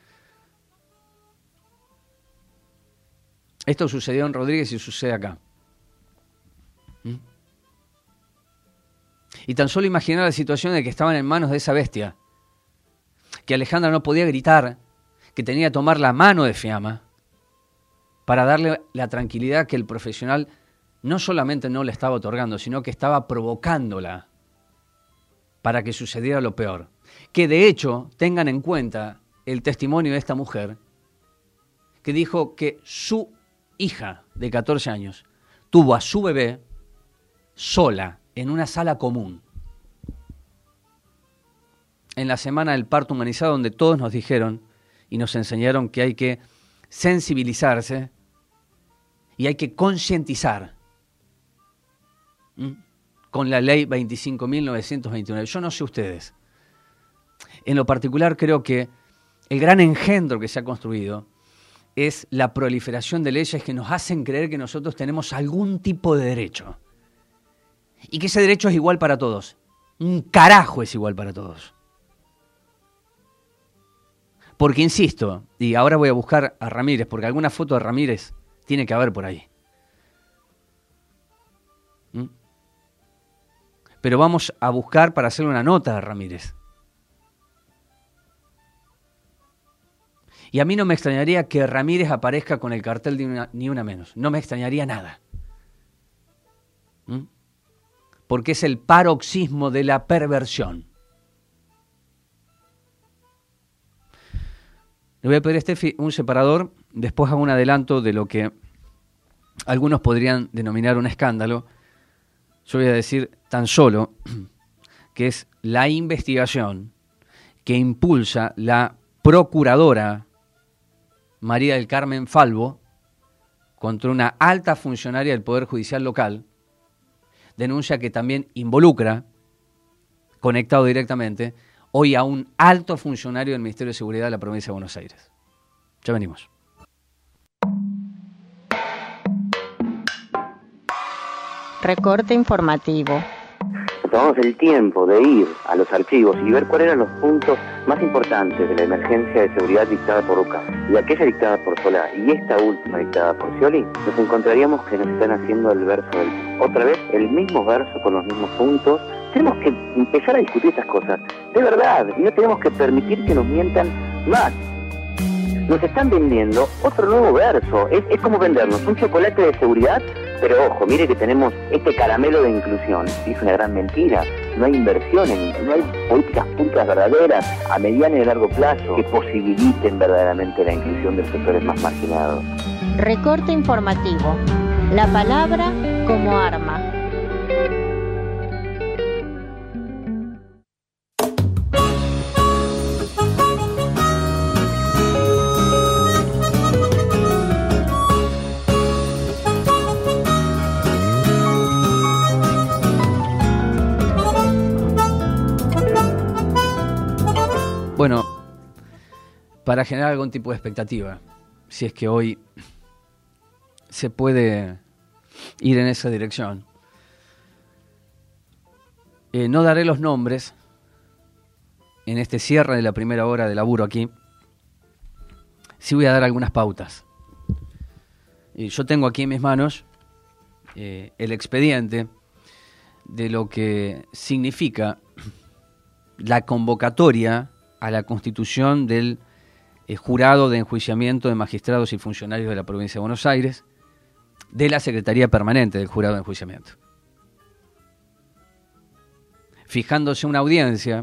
Esto sucedió en Rodríguez y sucede acá. Y tan solo imaginar la situación de que estaban en manos de esa bestia, que Alejandra no podía gritar, que tenía que tomar la mano de Fiamma para darle la tranquilidad que el profesional no solamente no le estaba otorgando, sino que estaba provocándola para que sucediera lo peor. Que de hecho tengan en cuenta el testimonio de esta mujer que dijo que su hija de 14 años tuvo a su bebé sola en una sala común en la semana del parto humanizado, donde todos nos dijeron y nos enseñaron que hay que sensibilizarse y hay que concientizar con la ley 25.929. Yo no sé ustedes. En lo particular creo que el gran engendro que se ha construido es la proliferación de leyes que nos hacen creer que nosotros tenemos algún tipo de derecho. Y que ese derecho es igual para todos. Un carajo es igual para todos. Porque insisto, y ahora voy a buscar a Ramírez, porque alguna foto de Ramírez tiene que haber por ahí. pero vamos a buscar para hacerle una nota a Ramírez. Y a mí no me extrañaría que Ramírez aparezca con el cartel de Ni Una Menos. No me extrañaría nada. Porque es el paroxismo de la perversión. Le voy a pedir a Steffi un separador, después hago un adelanto de lo que algunos podrían denominar un escándalo. Yo voy a decir tan solo que es la investigación que impulsa la procuradora María del Carmen Falvo contra una alta funcionaria del Poder Judicial local, denuncia que también involucra, conectado directamente, hoy a un alto funcionario del Ministerio de Seguridad de la provincia de Buenos Aires. Ya venimos. Recorte informativo. Tomamos el tiempo de ir a los archivos y ver cuáles eran los puntos más importantes de la emergencia de seguridad dictada por UCA y aquella dictada por Solá y esta última dictada por Scioli, nos encontraríamos que nos están haciendo el verso otra vez el mismo verso con los mismos puntos. Tenemos que empezar a discutir estas cosas de verdad y no tenemos que permitir que nos mientan más. Nos están vendiendo otro nuevo verso. Es como vendernos un chocolate de seguridad, pero ojo, mire que tenemos este caramelo de inclusión. Es una gran mentira. No hay inversiones, no hay políticas públicas verdaderas a mediano y a largo plazo que posibiliten verdaderamente la inclusión de los sectores más marginados. Recorte informativo. La palabra como arma. Bueno, para generar algún tipo de expectativa, si es que hoy se puede ir en esa dirección, no daré los nombres en este cierre de la primera hora de laburo aquí. Sí voy a dar algunas pautas. Yo tengo aquí en mis manos el expediente de lo que significa la convocatoria a la constitución del jurado de enjuiciamiento de magistrados y funcionarios de la provincia de Buenos Aires, de la Secretaría Permanente del Jurado de Enjuiciamiento. Fijándose una audiencia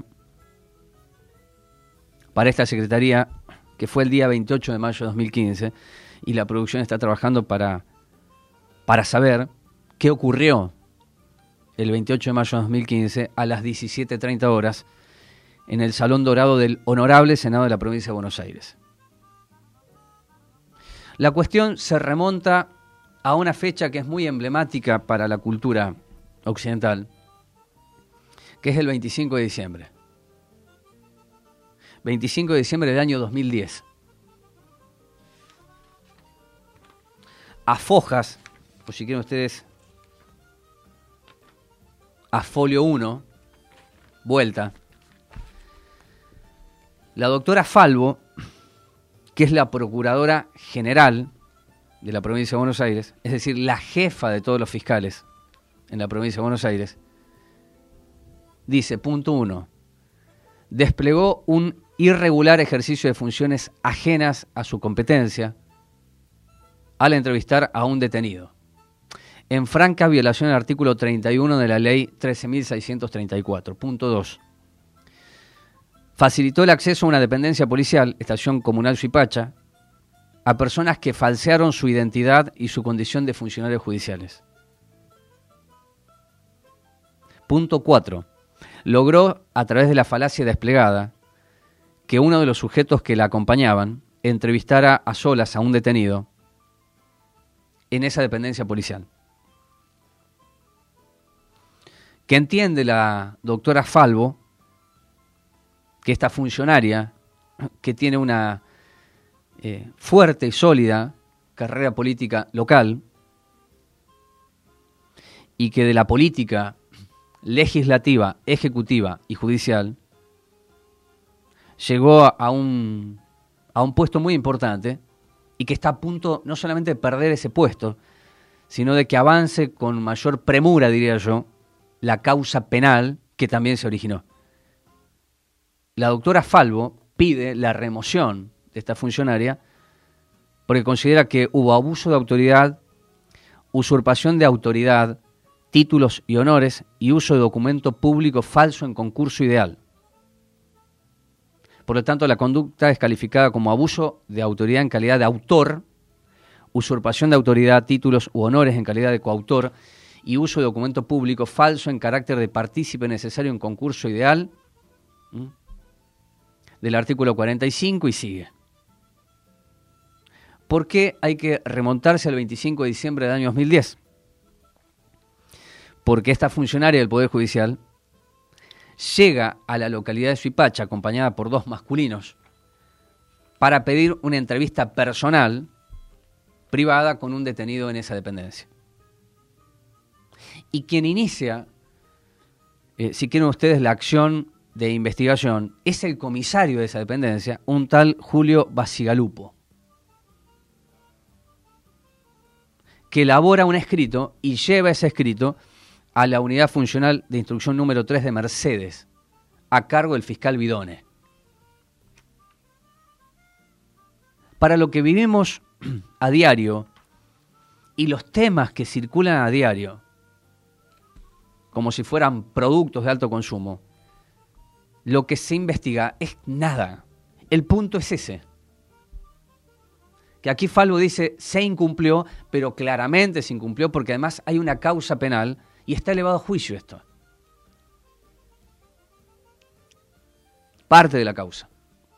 para esta Secretaría, que fue el día 28 de mayo de 2015, y la producción está trabajando para saber qué ocurrió el 28 de mayo de 2015 a las 17:30 horas en el Salón Dorado del Honorable Senado de la Provincia de Buenos Aires. La cuestión se remonta a una fecha que es muy emblemática para la cultura occidental, que es el 25 de diciembre. 25 de diciembre del año 2010. A fojas, o si quieren ustedes, a folio 1, vuelta, la doctora Falvo, que es la procuradora general de la provincia de Buenos Aires, es decir, la jefa de todos los fiscales en la provincia de Buenos Aires, dice, punto 1, desplegó un irregular ejercicio de funciones ajenas a su competencia al entrevistar a un detenido, en franca violación del artículo 31 de la ley 13.634. Punto 2. Facilitó el acceso a una dependencia policial, Estación Comunal Suipacha, a personas que falsearon su identidad y su condición de funcionarios judiciales. Punto 4. Logró, a través de la falacia desplegada, que uno de los sujetos que la acompañaban entrevistara a solas a un detenido en esa dependencia policial. Que entiende la doctora Falvo que esta funcionaria, que tiene una fuerte y sólida carrera política local y que de la política legislativa, ejecutiva y judicial llegó a un puesto muy importante y que está a punto no solamente de perder ese puesto, sino de que avance con mayor premura, diría yo, la causa penal que también se originó. La doctora Falvo pide la remoción de esta funcionaria porque considera que hubo abuso de autoridad, usurpación de autoridad, títulos y honores y uso de documento público falso en concurso ideal. Por lo tanto, la conducta es calificada como abuso de autoridad en calidad de autor, usurpación de autoridad, títulos u honores en calidad de coautor y uso de documento público falso en carácter de partícipe necesario en concurso ideal, del artículo 45 y sigue. ¿Por qué hay que remontarse al 25 de diciembre del año 2010? Porque esta funcionaria del Poder Judicial llega a la localidad de Suipacha acompañada por 2 masculinos para pedir una entrevista personal privada con un detenido en esa dependencia. Y quien inicia, si quieren ustedes, la acción de investigación es el comisario de esa dependencia, un tal Julio Basigalupo, que elabora un escrito y lleva ese escrito a la unidad funcional de instrucción número 3 de Mercedes, a cargo del fiscal Bidone. Para lo que vivimos a diario y los temas que circulan a diario, como si fueran productos de alto consumo, lo que se investiga es nada. El punto es ese. Que aquí Falvo dice se incumplió, pero claramente se incumplió porque además hay una causa penal y está elevado a juicio esto. Parte de la causa.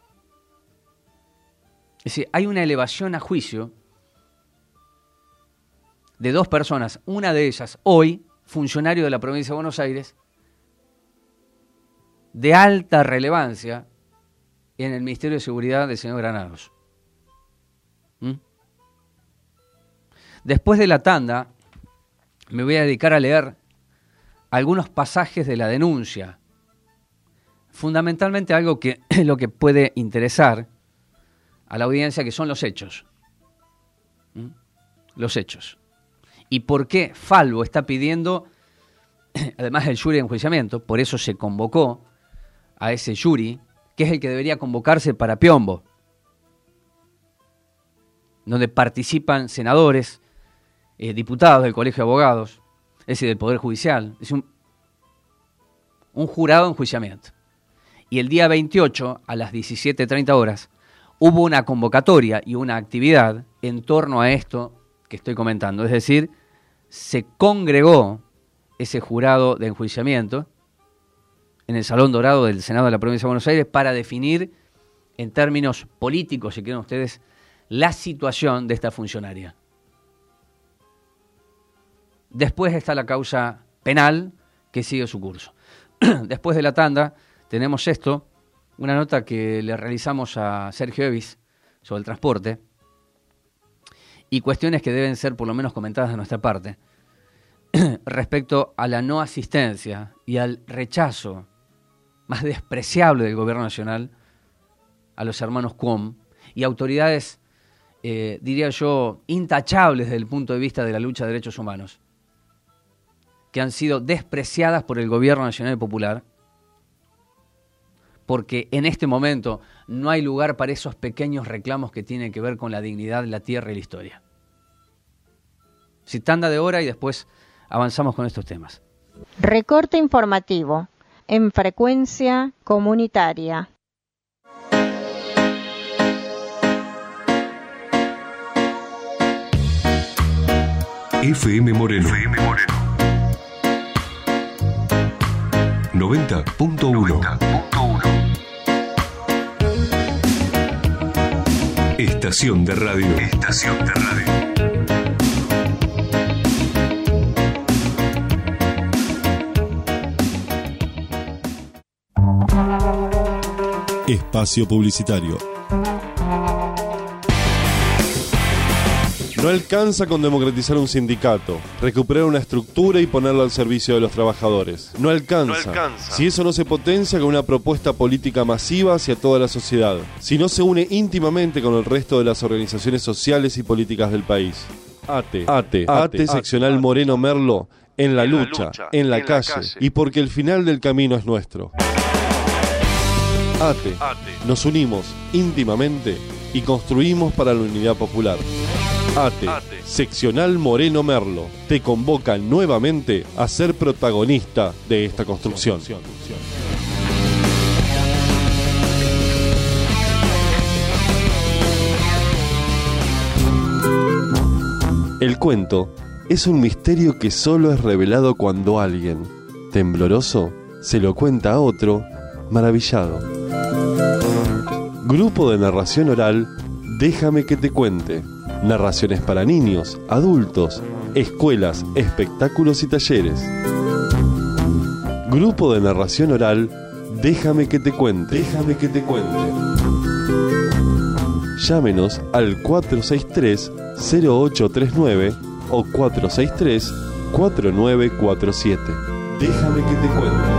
Es decir, hay una elevación a juicio de 2 personas, una de ellas hoy, funcionario de la provincia de Buenos Aires, de alta relevancia en el Ministerio de Seguridad del señor Granados. Después de la tanda, me voy a dedicar a leer algunos pasajes de la denuncia. Fundamentalmente algo que es lo que puede interesar a la audiencia, que son los hechos. Los hechos. Y por qué Falvo está pidiendo, además del jury de enjuiciamiento, por eso se convocó a ese jury, que es el que debería convocarse para Piombo, donde participan senadores, diputados del Colegio de Abogados, es decir, del Poder Judicial. Es un jurado de enjuiciamiento. Y el día 28, a las 17:30 horas, hubo una convocatoria y una actividad en torno a esto que estoy comentando. Es decir, se congregó ese jurado de enjuiciamiento en el Salón Dorado del Senado de la Provincia de Buenos Aires para definir en términos políticos, si quieren ustedes, la situación de esta funcionaria. Después está la causa penal que sigue su curso. Después de la tanda tenemos esto, una nota que le realizamos a Sergio Evis sobre el transporte y cuestiones que deben ser por lo menos comentadas de nuestra parte respecto a la no asistencia y al rechazo más despreciable del gobierno nacional a los hermanos Cuom y autoridades, diría yo, intachables desde el punto de vista de la lucha de derechos humanos, que han sido despreciadas por el gobierno nacional y popular, porque en este momento no hay lugar para esos pequeños reclamos que tienen que ver con la dignidad, la tierra y la historia. Si tanda de hora y después avanzamos con estos temas. Recorte informativo en frecuencia comunitaria. FM Moreno. 90.1. Estación de radio. Espacio publicitario. No alcanza con democratizar un sindicato, recuperar una estructura y ponerla al servicio de los trabajadores. No alcanza. Si eso no se potencia con una propuesta política masiva hacia toda la sociedad. Si no se une íntimamente con el resto de las organizaciones sociales y políticas del país. ATE Seccional Moreno Merlo en la lucha, en la calle, y porque el final del camino es nuestro. ATE, nos unimos íntimamente y construimos para la unidad popular. ATE, Seccional Moreno Merlo, te convoca nuevamente a ser protagonista de esta construcción. El cuento es un misterio que solo es revelado cuando alguien, tembloroso, se lo cuenta a otro, maravillado. Grupo de narración oral, Déjame que te cuente. Narraciones para niños, adultos, escuelas, espectáculos y talleres. Grupo de narración oral, Déjame que te cuente. Déjame que te cuente. Llámenos al 463-0839 o 463-4947. Déjame que te cuente.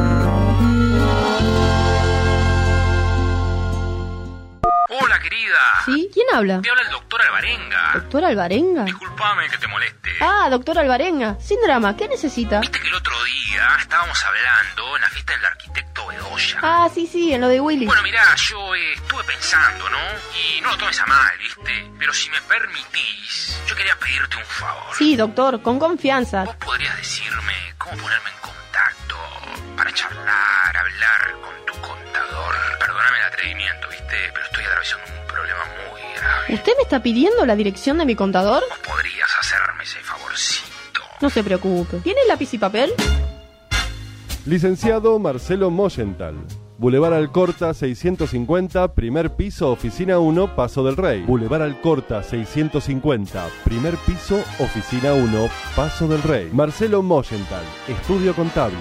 Hola, querida. ¿Sí? ¿Quién habla? Te habla el doctor Alvarenga. ¿Doctor Alvarenga? Disculpame que te moleste. Ah, doctor Alvarenga. Sin drama, ¿qué necesita? Viste que el otro día estábamos hablando en la fiesta del arquitecto Bedoya. Ah, sí, en lo de Willy. Bueno, mirá, yo estuve pensando, ¿no? Y no lo tomes a mal, ¿viste? Pero si me permitís, yo quería pedirte un favor. Sí, doctor, con confianza. ¿Vos podrías decirme cómo ponerme en contacto para charlar, hablar con tu contador? Perdóname el atrevimiento, ¿viste? Pero estoy atravesando un problema muy grave. ¿Usted me está pidiendo la dirección de mi contador? ¿Vos podrías hacerme ese favorcito? No se preocupe. ¿Tiene lápiz y papel? Licenciado Marcelo Moyenthal. Boulevard Alcorta 650, primer piso, oficina 1, Paso del Rey. Boulevard Alcorta 650, primer piso, oficina 1, Paso del Rey. Marcelo Moyenthal, estudio contable.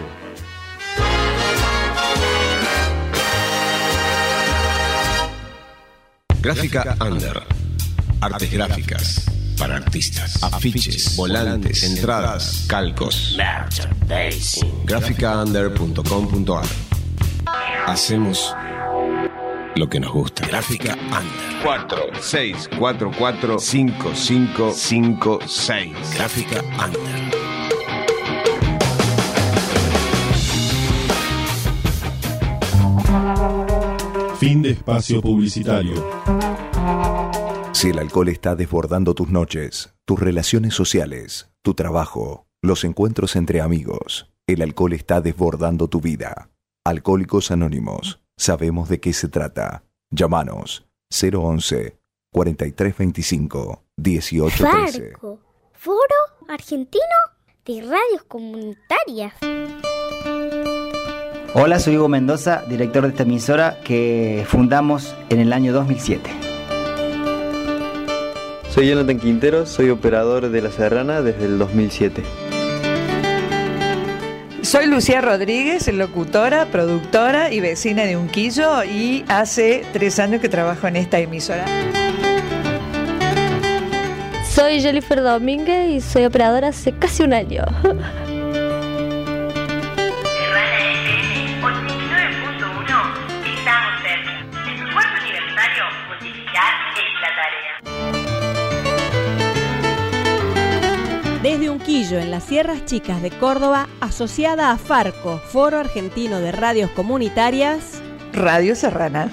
Gráfica Under. Artes gráficas para artistas. Afiches, volantes, entradas, calcos. Gráficaunder.com.ar. Hacemos lo que nos gusta. Gráfica Under. 46445556. Gráfica Under. Fin de espacio publicitario. Si el alcohol está desbordando tus noches, tus relaciones sociales, tu trabajo, los encuentros entre amigos, el alcohol está desbordando tu vida. Alcohólicos Anónimos, sabemos de qué se trata. Llámanos 011-4325-1813. Farco, Foro Argentino de Radios Comunitarias. Hola, soy Hugo Mendoza, director de esta emisora que fundamos en el año 2007. Soy Jonathan Quintero, soy operador de La Serrana desde el 2007. Soy Lucía Rodríguez, locutora, productora y vecina de Unquillo, y hace 3 años que trabajo en esta emisora. Soy Jennifer Domínguez y soy operadora hace casi 1 año. Desde Unquillo, en las Sierras Chicas de Córdoba, asociada a Farco, Foro Argentino de Radios Comunitarias, Radio Serrana.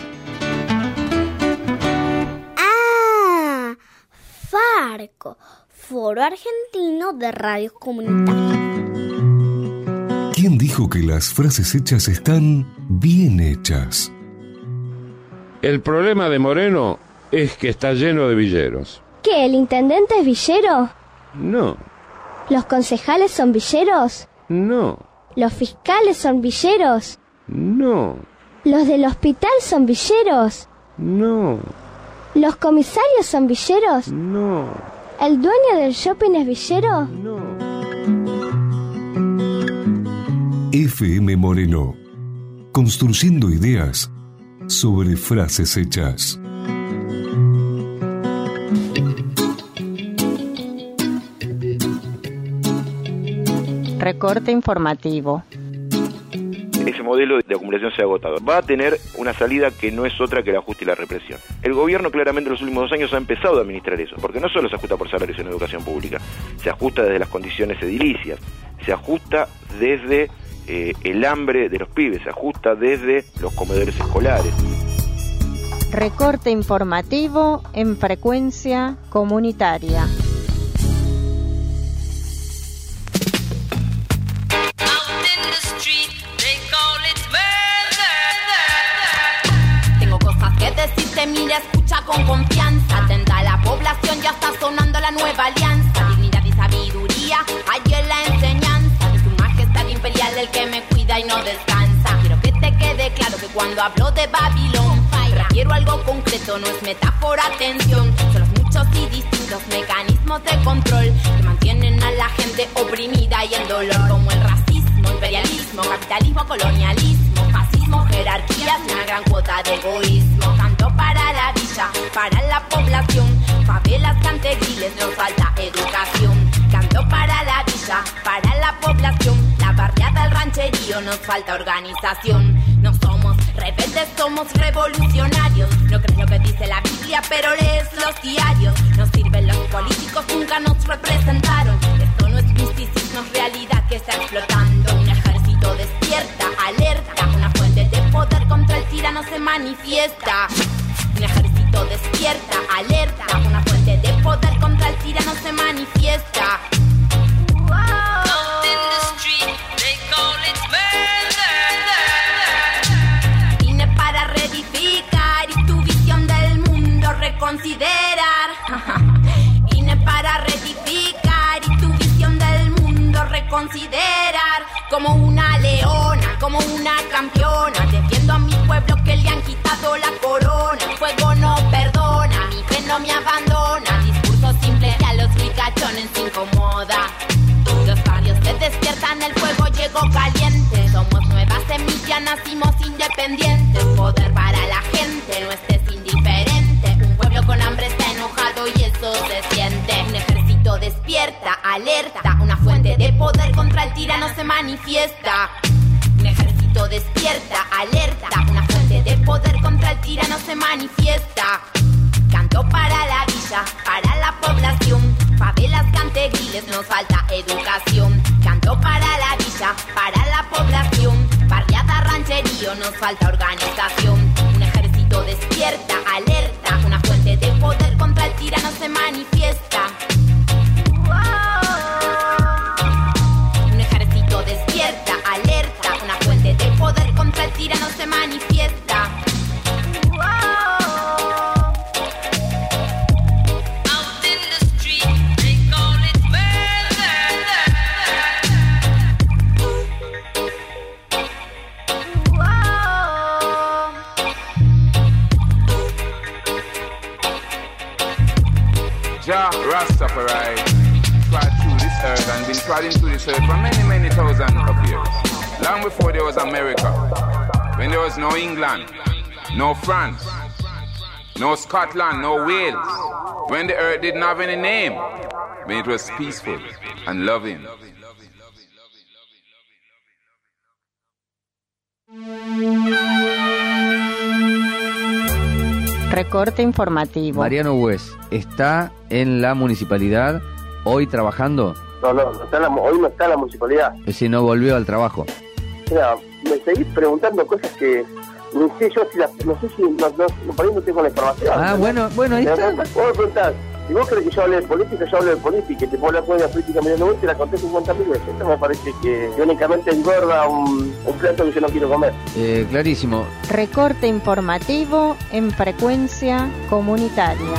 ¡Ah! Farco, Foro Argentino de Radios Comunitarias. ¿Quién dijo que las frases hechas están bien hechas? El problema de Moreno es que está lleno de villeros. ¿Qué, el intendente es villero? No. ¿Los concejales son villeros? No. ¿Los fiscales son villeros? No. ¿Los del hospital son villeros? No. ¿Los comisarios son villeros? No. ¿El dueño del shopping es villero? No. FM Moreno. Construyendo ideas sobre frases hechas. Recorte informativo. Ese modelo de acumulación sea agotador. Va a tener una salida que no es otra que el ajuste y la represión. El gobierno claramente en los últimos 2 años ha empezado a administrar eso, porque no solo se ajusta por salarios en educación pública, se ajusta desde las condiciones edilicias. se ajusta desde el hambre de los pibes, se ajusta desde los comedores escolares. Recorte informativo en frecuencia comunitaria. Tengo cosas que decirte, mira, escucha con confianza. Atenta a la población, ya está sonando la nueva alianza. Dignidad y sabiduría, hay en la enseñanza de su majestad imperial, el que me cuida y no descansa. Quiero que te quede claro que cuando hablo de Babilón, requiero algo concreto, no es metáfora, atención. Son los muchos y distintos mecanismos de control que mantienen a la gente oprimida y en dolor, como el racismo, imperialismo, capitalismo, colonialismo, fascismo, jerarquías, una gran cuota de egoísmo. Canto para la villa, para la población, favelas, cantegriles, nos falta educación. Canto para la villa, para la población, la barriada, el rancherío, nos falta organización. No somos rebeldes, somos revolucionarios. No crees lo que dice la Biblia, pero lees los diarios. Nos sirven los políticos, nunca nos representaron. Esto no es misticismo, es realidad que está explotando. Un ejército despierta, alerta, una fuente de poder contra el tirano se manifiesta. Un ejército despierta, alerta, una fuente de poder contra el tirano se manifiesta. Vine para reedificar y tu visión del mundo reconsiderar. Vine para reedificar y tu visión del mundo reconsiderar. Como una leona, como una campeona, defiendo a mi pueblo que le han quitado la corona. El fuego no perdona, mi fe no me abandona. Discurso simple que a los ricachones incomoda. Los barrios se despiertan, el fuego llegó caliente. Somos nueva semilla, nacimos independientes. Poder para la gente, no estés indiferente. Un pueblo con hambre está enojado y eso se siente. Un ejército despierta, alerta, una fuente de poder contra el tirano se manifiesta. Un ejército despierta, alerta, una fuente de poder contra el tirano se manifiesta. Canto para la villa, para la población, favelas, cantegriles, nos falta educación. Canto para la villa, para la población, barriada, rancherío, nos falta organización. Un ejército despierta, alerta, una fuente de poder contra el tirano se manifiesta. Un ejército despierta, alerta, una fuente de poder contra el tirano se manifiesta. Jah Rastafari trod through this earth and been trotting through this earth for many, many thousands of years. Long before there was America, when there was no England, no France, no Scotland, no Wales, when the earth didn't have any name, when it was peaceful and loving. Recorte informativo. Mariano Hues, ¿está en la municipalidad hoy trabajando? No está hoy no está en la municipalidad. Es decir, no volvió al trabajo. Mira, me seguís preguntando cosas que no sé yo no sé si por ahí no tengo la información. Bueno, ahí está. Vos me preguntás, si vos querés que yo hable de política, yo hablo de política, y te puedo hablar de la política Mariano Hues, te la conté 50.000 veces. Esto me parece que únicamente engorda un plato que yo no quiero comer. Clarísimo. Recorte informativo en frecuencia comunitaria.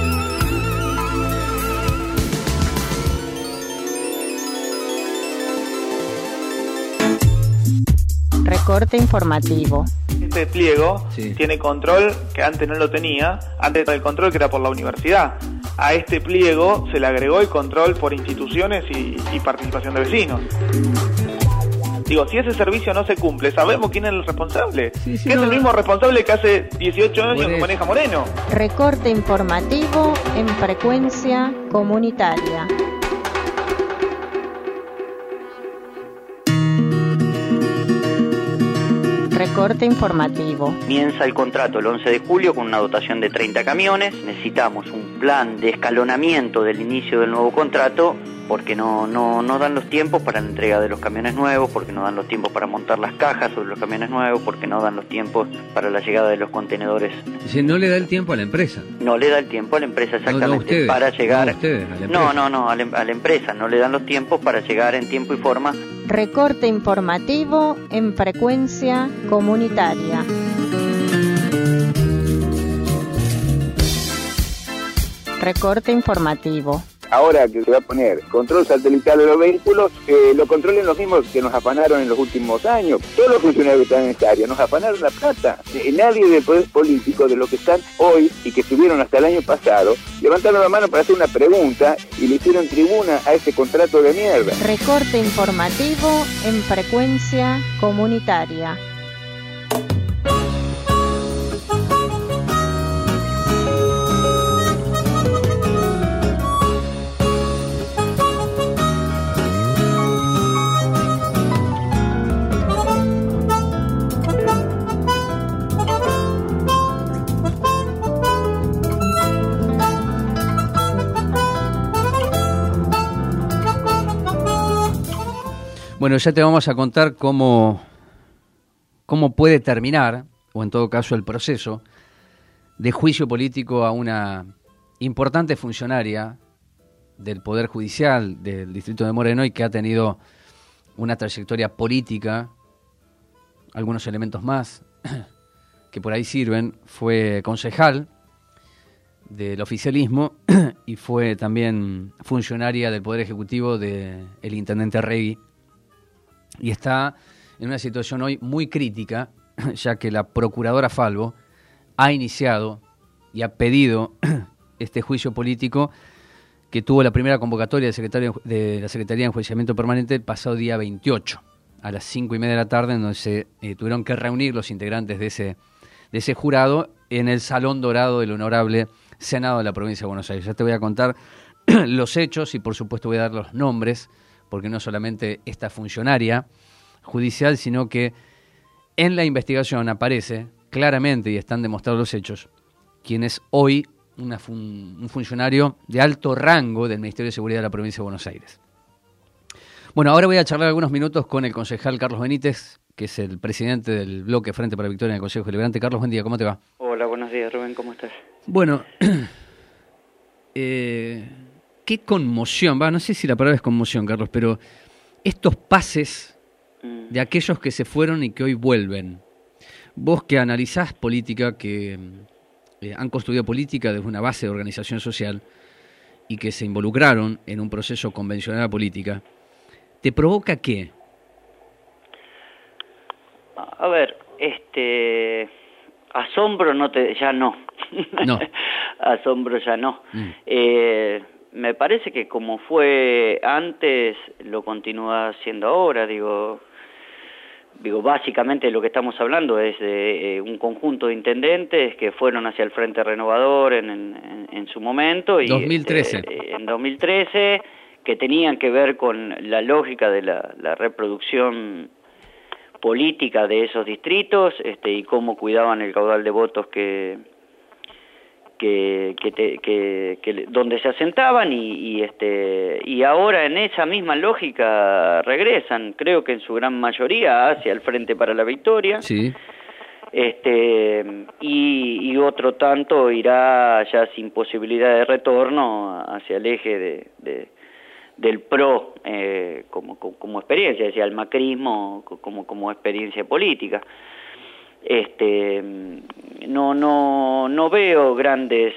Recorte informativo. Este pliego tiene control que antes no lo tenía, antes el control que era por la universidad. A este pliego se le agregó el control por instituciones y participación de vecinos. Digo, si ese servicio no se cumple, ¿sabemos quién es el responsable? Que es el mismo responsable que hace 18 años que maneja Moreno. Recorte informativo en frecuencia comunitaria. Recorte informativo. Comienza el contrato el 11 de julio con una dotación de 30 camiones. Necesitamos un plan de escalonamiento del inicio del nuevo contrato porque no dan los tiempos para la entrega de los camiones nuevos, porque no dan los tiempos para montar las cajas sobre los camiones nuevos, porque no dan los tiempos para la llegada de los contenedores. Si no le da el tiempo a la empresa. No le da el tiempo a la empresa exactamente no ustedes, para llegar. No, ustedes, a la empresa. No, a la empresa no le dan los tiempos para llegar en tiempo y forma. Recorte informativo en frecuencia comunitaria. Recorte informativo. Ahora que se va a poner control satelital de los vehículos, lo controlen los mismos que nos afanaron en los últimos años. Todos los funcionarios que están en esta área nos afanaron la plata. Nadie del poder político, de los que están hoy y que estuvieron hasta el año pasado, levantaron la mano para hacer una pregunta y le hicieron tribuna a ese contrato de mierda. Recorte informativo en frecuencia comunitaria. Bueno, ya te vamos a contar cómo puede terminar, o en todo caso el proceso, de juicio político a una importante funcionaria del Poder Judicial del Distrito de Moreno y que ha tenido una trayectoria política, algunos elementos más que por ahí sirven. Fue concejal del oficialismo y fue también funcionaria del Poder Ejecutivo del intendente Regui. Y está en una situación hoy muy crítica, ya que la procuradora Falvo ha iniciado y ha pedido este juicio político que tuvo la primera convocatoria de la Secretaría de Enjuiciamiento Permanente el pasado día 28, a las 5:30 de la tarde, en donde se tuvieron que reunir los integrantes de ese jurado en el Salón Dorado del Honorable Senado de la Provincia de Buenos Aires. Ya te voy a contar los hechos y por supuesto voy a dar los nombres, porque no solamente esta funcionaria judicial, sino que en la investigación aparece claramente, y están demostrados los hechos, quien es hoy un funcionario de alto rango del Ministerio de Seguridad de la Provincia de Buenos Aires. Bueno, ahora voy a charlar algunos minutos con el concejal Carlos Benítez, que es el presidente del bloque Frente para la Victoria en el Consejo Deliberante. Carlos, buen día, ¿cómo te va? Hola, buenos días, Rubén, ¿cómo estás? Bueno, qué conmoción, no sé si la palabra es conmoción, Carlos, pero estos pases de aquellos que se fueron y que hoy vuelven. Vos que analizás política, que han construido política desde una base de organización social y que se involucraron en un proceso convencional de política, ¿te provoca qué? A ver, asombro ya no. No. Asombro ya no. Me parece que como fue antes, lo continúa siendo ahora. Digo, básicamente lo que estamos hablando es de un conjunto de intendentes que fueron hacia el Frente Renovador en su momento. Y 2013. En 2013, que tenían que ver con la lógica de la reproducción política de esos distritos, y cómo cuidaban el caudal de votos que donde se asentaban y ahora en esa misma lógica regresan, creo que en su gran mayoría hacia el Frente para la Victoria. Sí. Y otro tanto irá ya sin posibilidad de retorno hacia el eje del PRO como experiencia, es decir, al macrismo como experiencia política. No veo grandes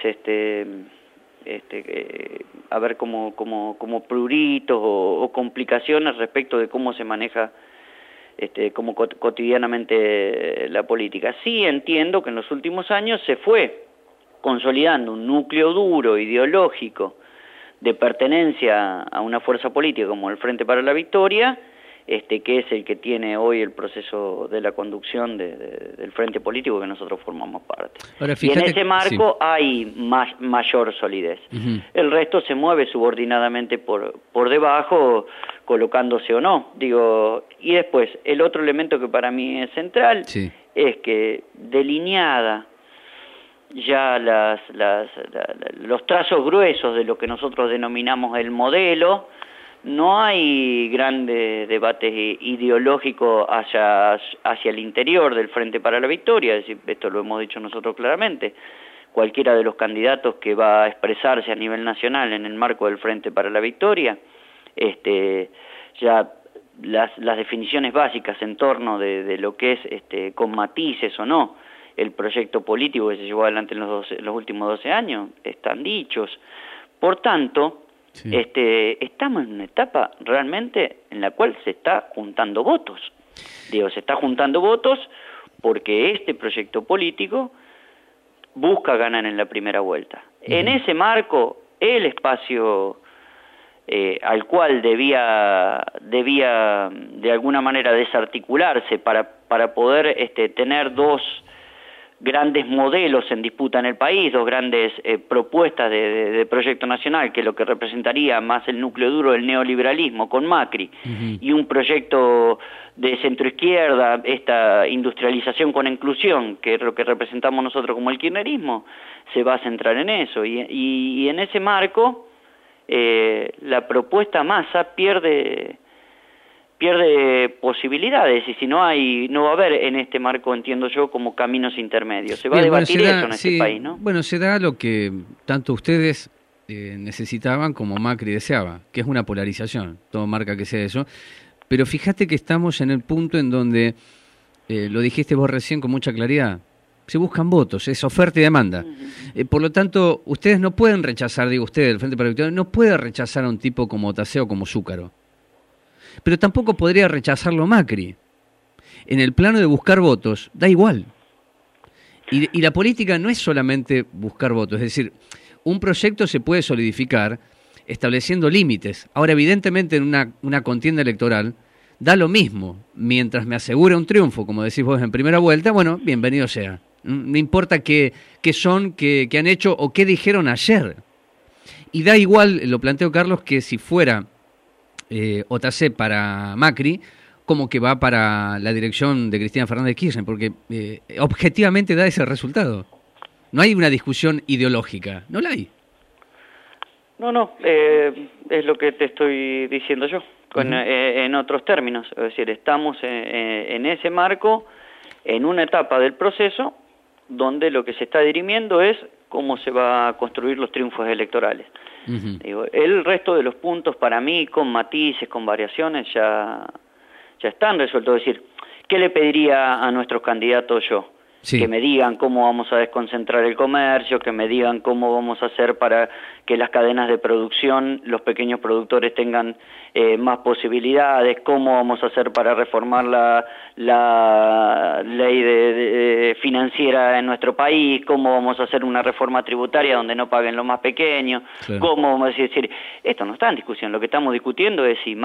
a ver como pruritos o complicaciones respecto de cómo se maneja como cotidianamente la política. Sí entiendo que en los últimos años se fue consolidando un núcleo duro ideológico de pertenencia a una fuerza política como el Frente para la Victoria, que es el que tiene hoy el proceso de la conducción del frente político que nosotros formamos parte. Ahora, y en ese marco sí, hay mayor solidez. Uh-huh. El resto se mueve subordinadamente por debajo, colocándose o no. Y después, el otro elemento que para mí es central sí, es que delineada ya los trazos gruesos de lo que nosotros denominamos el modelo, no hay grandes debates ideológicos hacia el interior del Frente para la Victoria, es decir, esto lo hemos dicho nosotros claramente. Cualquiera de los candidatos que va a expresarse a nivel nacional en el marco del Frente para la Victoria, ya las definiciones básicas en torno de lo que es con matices o no el proyecto político que se llevó adelante en los últimos 12 años están dichos. Por tanto, sí, estamos en una etapa realmente en la cual se está juntando votos. Se está juntando votos porque este proyecto político busca ganar en la primera vuelta. Uh-huh. En ese marco, el espacio al cual debía de alguna manera desarticularse para poder tener dos grandes modelos en disputa en el país, dos grandes propuestas de proyecto nacional, que es lo que representaría más el núcleo duro del neoliberalismo con Macri, uh-huh, y un proyecto de centroizquierda, esta industrialización con inclusión, que es lo que representamos nosotros como el kirchnerismo, se va a centrar en eso. Y en ese marco, la propuesta Massa pierde posibilidades, y si no va a haber en este marco, entiendo yo, como caminos intermedios. Se va a debatir eso en este país, ¿no? Bueno, se da lo que tanto ustedes necesitaban como Macri deseaba, que es una polarización, todo marca que sea eso, pero fíjate que estamos en el punto en donde, lo dijiste vos recién con mucha claridad, se buscan votos, es oferta y demanda. Uh-huh. Por lo tanto, ustedes no pueden rechazar, ustedes, el Frente para la Victoria, no puede rechazar a un tipo como Taseo o como Zúcaro. Pero tampoco podría rechazarlo Macri. En el plano de buscar votos, da igual. Y la política no es solamente buscar votos, es decir, un proyecto se puede solidificar estableciendo límites. Ahora, evidentemente, en una contienda electoral, da lo mismo. Mientras me asegure un triunfo, como decís vos en primera vuelta, bueno, bienvenido sea. No importa qué son, qué han hecho o qué dijeron ayer. Y da igual, lo planteo Carlos, que si fuera OTC para Macri, como que va para la dirección de Cristina Fernández de Kirchner, porque objetivamente da ese resultado. No hay una discusión ideológica, no la hay. No, es lo que te estoy diciendo yo, en otros términos. Es decir, estamos en ese marco, en una etapa del proceso, donde lo que se está dirimiendo es cómo se va a construir los triunfos electorales. Uh-huh. El resto de los puntos, para mí, con matices, con variaciones, ya están resueltos. Es decir, ¿qué le pediría a nuestros candidatos yo? Sí. Que me digan cómo vamos a desconcentrar el comercio, que me digan cómo vamos a hacer para que las cadenas de producción, los pequeños productores tengan más posibilidades, cómo vamos a hacer para reformar la ley financiera en nuestro país, cómo vamos a hacer una reforma tributaria donde no paguen los más pequeños, claro. Cómo vamos a decir, esto no está en discusión, lo que estamos discutiendo es si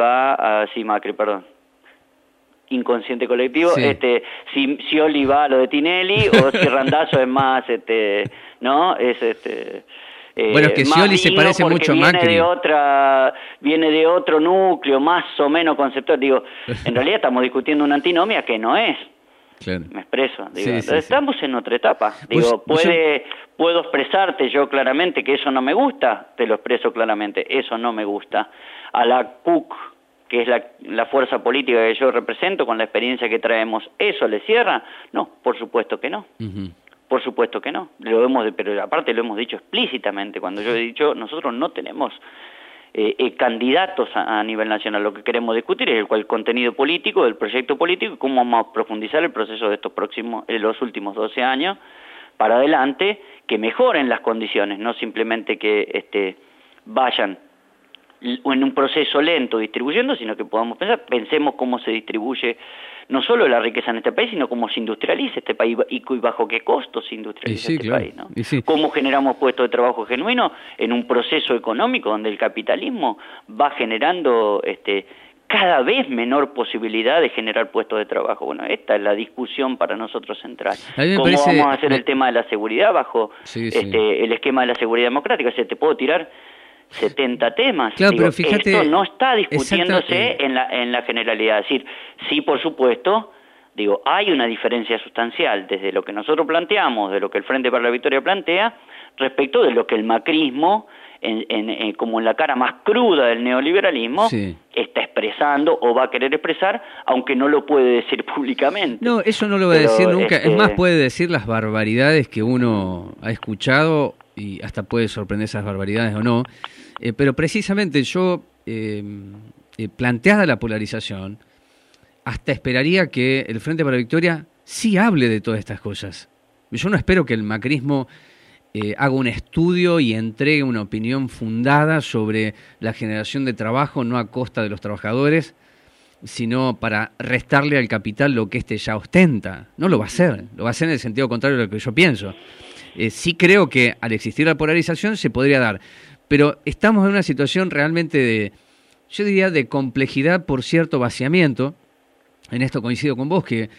inconsciente colectivo, sí. Si Oli va a lo de Tinelli o si Randazzo es más, ¿no? Bueno, es que Scioli se parece mucho a Macri. Viene de otro núcleo, más o menos conceptual. En realidad estamos discutiendo una antinomia que no es. Claro. Me expreso. Sí, estamos en otra etapa. Puedo expresarte yo claramente que eso no me gusta, te lo expreso claramente, eso no me gusta. A la CUC, que es la fuerza política que yo represento, con la experiencia que traemos, ¿eso le cierra? No, por supuesto que no. Uh-huh. Por supuesto que no. Pero aparte lo hemos dicho explícitamente, cuando yo he dicho, nosotros no tenemos candidatos a nivel nacional. Lo que queremos discutir es el contenido político del proyecto político y cómo vamos a profundizar el proceso de los últimos 12 años para adelante, que mejoren las condiciones, no simplemente que vayan en un proceso lento distribuyendo, sino que pensemos cómo se distribuye no solo la riqueza en este país, sino cómo se industrializa este país y bajo qué costos se industrializa país, ¿no? Cómo generamos puestos de trabajo genuinos en un proceso económico donde el capitalismo va generando cada vez menor posibilidad de generar puestos de trabajo. Bueno, esta es la discusión para nosotros central. ¿Cómo vamos a hacer el tema de la seguridad bajo el esquema de la seguridad democrática? O sea, te puedo tirar 70 temas. Claro, pero fíjate, esto no está discutiéndose en la generalidad. Es decir, sí, por supuesto, hay una diferencia sustancial desde lo que nosotros planteamos, de lo que el Frente para la Victoria plantea, respecto de lo que el macrismo, como en la cara más cruda del neoliberalismo, está expresando o va a querer expresar, aunque no lo puede decir públicamente. No, eso no lo va a decir nunca. Es más, puede decir las barbaridades que uno ha escuchado y hasta puede sorprender esas barbaridades o no. Pero precisamente yo, planteada la polarización, hasta esperaría que el Frente para la Victoria sí hable de todas estas cosas. Yo no espero que el macrismo haga un estudio y entregue una opinión fundada sobre la generación de trabajo, no a costa de los trabajadores, sino para restarle al capital lo que éste ya ostenta. No lo va a hacer, lo va a hacer en el sentido contrario de lo que yo pienso. Sí creo que al existir la polarización se podría dar, pero estamos en una situación realmente yo diría, de complejidad por cierto vaciamiento. En esto coincido con vos, que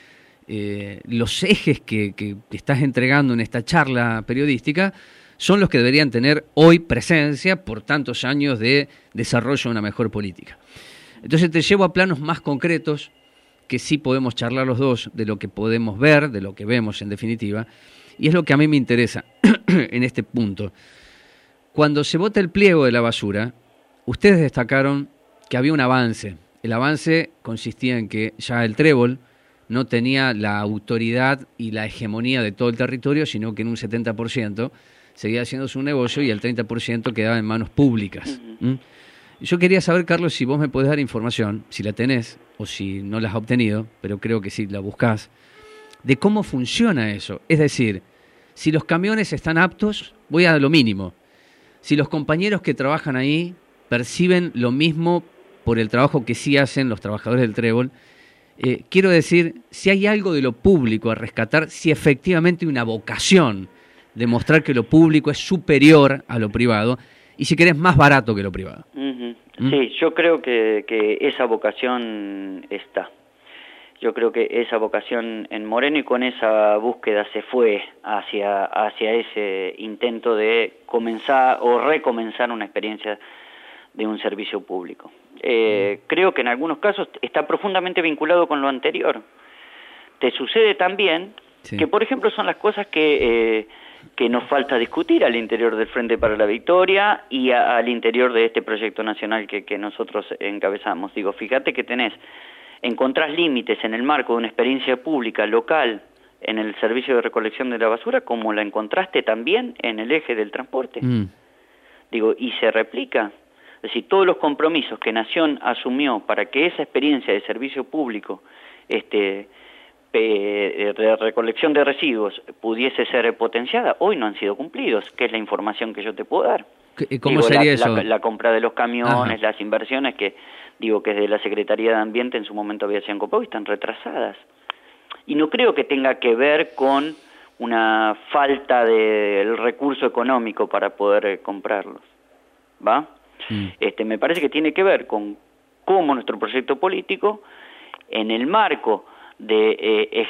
los ejes que estás entregando en esta charla periodística son los que deberían tener hoy presencia por tantos años de desarrollo de una mejor política. Entonces te llevo a planos más concretos que sí podemos charlar los dos de lo que podemos ver, de lo que vemos en definitiva, y es lo que a mí me interesa en este punto. Cuando se vota el pliego de la basura, ustedes destacaron que había un avance. El avance consistía en que ya el Trébol no tenía la autoridad y la hegemonía de todo el territorio, sino que en un 70% seguía haciendo su negocio y el 30% quedaba en manos públicas. Yo quería saber, Carlos, si vos me podés dar información, si la tenés o si no la has obtenido, pero creo que sí la buscás, de cómo funciona eso. Es decir, si los camiones están aptos, voy a lo mínimo. Si los compañeros que trabajan ahí perciben lo mismo por el trabajo que sí hacen los trabajadores del Trébol, quiero decir, si hay algo de lo público a rescatar, si efectivamente hay una vocación de mostrar que lo público es superior a lo privado y si querés más barato que lo privado. Sí, yo creo que esa vocación está. Yo creo que esa vocación en Moreno y con esa búsqueda se fue hacia ese intento de comenzar o recomenzar una experiencia de un servicio público. Creo que en algunos casos está profundamente vinculado con lo anterior. Te sucede también que, por ejemplo, son las cosas que nos falta discutir al interior del Frente para la Victoria y al interior de este proyecto nacional que nosotros encabezamos. Digo, fíjate que encontrás límites en el marco de una experiencia pública local en el servicio de recolección de la basura, como la encontraste también en el eje del transporte. Digo, y se replica. Es decir, todos los compromisos que Nación asumió para que esa experiencia de servicio público de recolección de residuos pudiese ser potenciada, hoy no han sido cumplidos, que es la información que yo te puedo dar. ¿Cómo sería eso? La compra de los camiones, las inversiones que desde la Secretaría de Ambiente en su momento había sido comprado y están retrasadas. Y no creo que tenga que ver con una falta del recurso económico para poder comprarlos. ¿Va? Me parece que tiene que ver con cómo nuestro proyecto político, en el marco de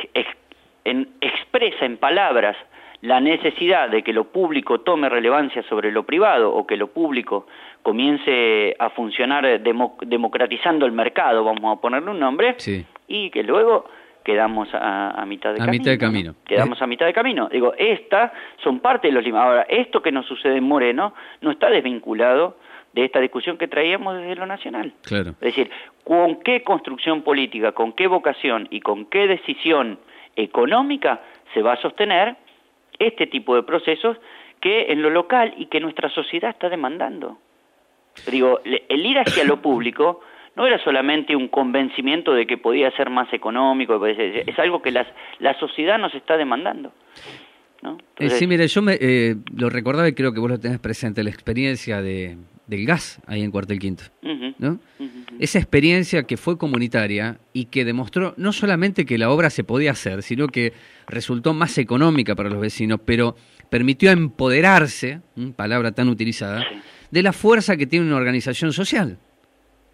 expresa en palabras la necesidad de que lo público tome relevancia sobre lo privado o que lo público comience a funcionar democratizando el mercado, vamos a ponerle un nombre, y que luego quedamos a mitad de camino. Mitad de camino. ¿No? Quedamos a mitad de camino. Digo, estas son parte de los límites. Ahora, esto que nos sucede en Moreno no está desvinculado de esta discusión que traíamos desde lo nacional. Claro. Es decir, ¿con qué construcción política, con qué vocación y con qué decisión económica se va a sostener este tipo de procesos que en lo local y que nuestra sociedad está demandando? Digo, el ir hacia lo público no era solamente un convencimiento de que podía ser más económico, es algo que la sociedad nos está demandando, ¿no? Entonces, sí, mira, yo lo recordaba y creo que vos lo tenés presente, la experiencia del gas ahí en Cuartel Quinto, ¿no? Esa experiencia que fue comunitaria y que demostró no solamente que la obra se podía hacer, sino que resultó más económica para los vecinos, pero permitió empoderarse, palabra tan utilizada, de la fuerza que tiene una organización social, ¿no?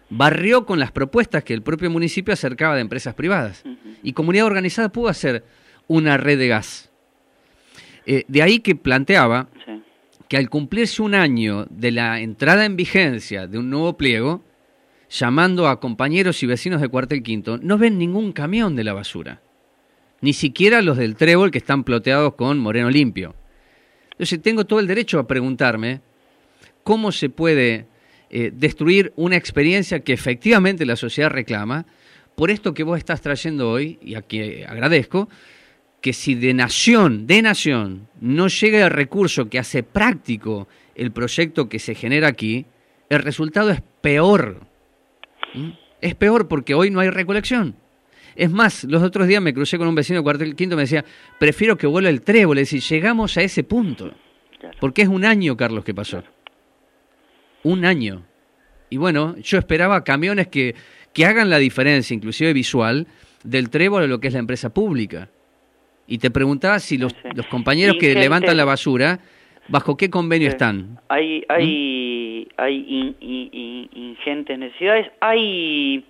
barrió con las propuestas que el propio municipio acercaba de empresas privadas. Y Comunidad Organizada pudo hacer una red de gas. De ahí que planteaba que al cumplirse un año de la entrada en vigencia de un nuevo pliego, llamando a compañeros y vecinos de Cuartel Quinto, no ven ningún camión de la basura. Ni siquiera los del Trébol que están ploteados con Moreno Limpio. Entonces tengo todo el derecho a preguntarme cómo se puede destruir una experiencia que efectivamente la sociedad reclama, por esto que vos estás trayendo hoy, y a que agradezco, que si de nación no llega el recurso que hace práctico el proyecto que se genera aquí, el resultado es peor. Es peor porque hoy no hay recolección. Es más, los otros días me crucé con un vecino de Cuartel Quinto y me decía, prefiero que vuelva el Trébol. Es decir, llegamos a ese punto. Porque es un año, Carlos, que pasó. Un año. Y bueno, yo esperaba camiones que hagan la diferencia, inclusive visual, del Trébol a lo que es la empresa pública. Y te preguntaba si los compañeros que levantan la basura, ¿bajo qué convenio están? Hay ingentes necesidades. Hay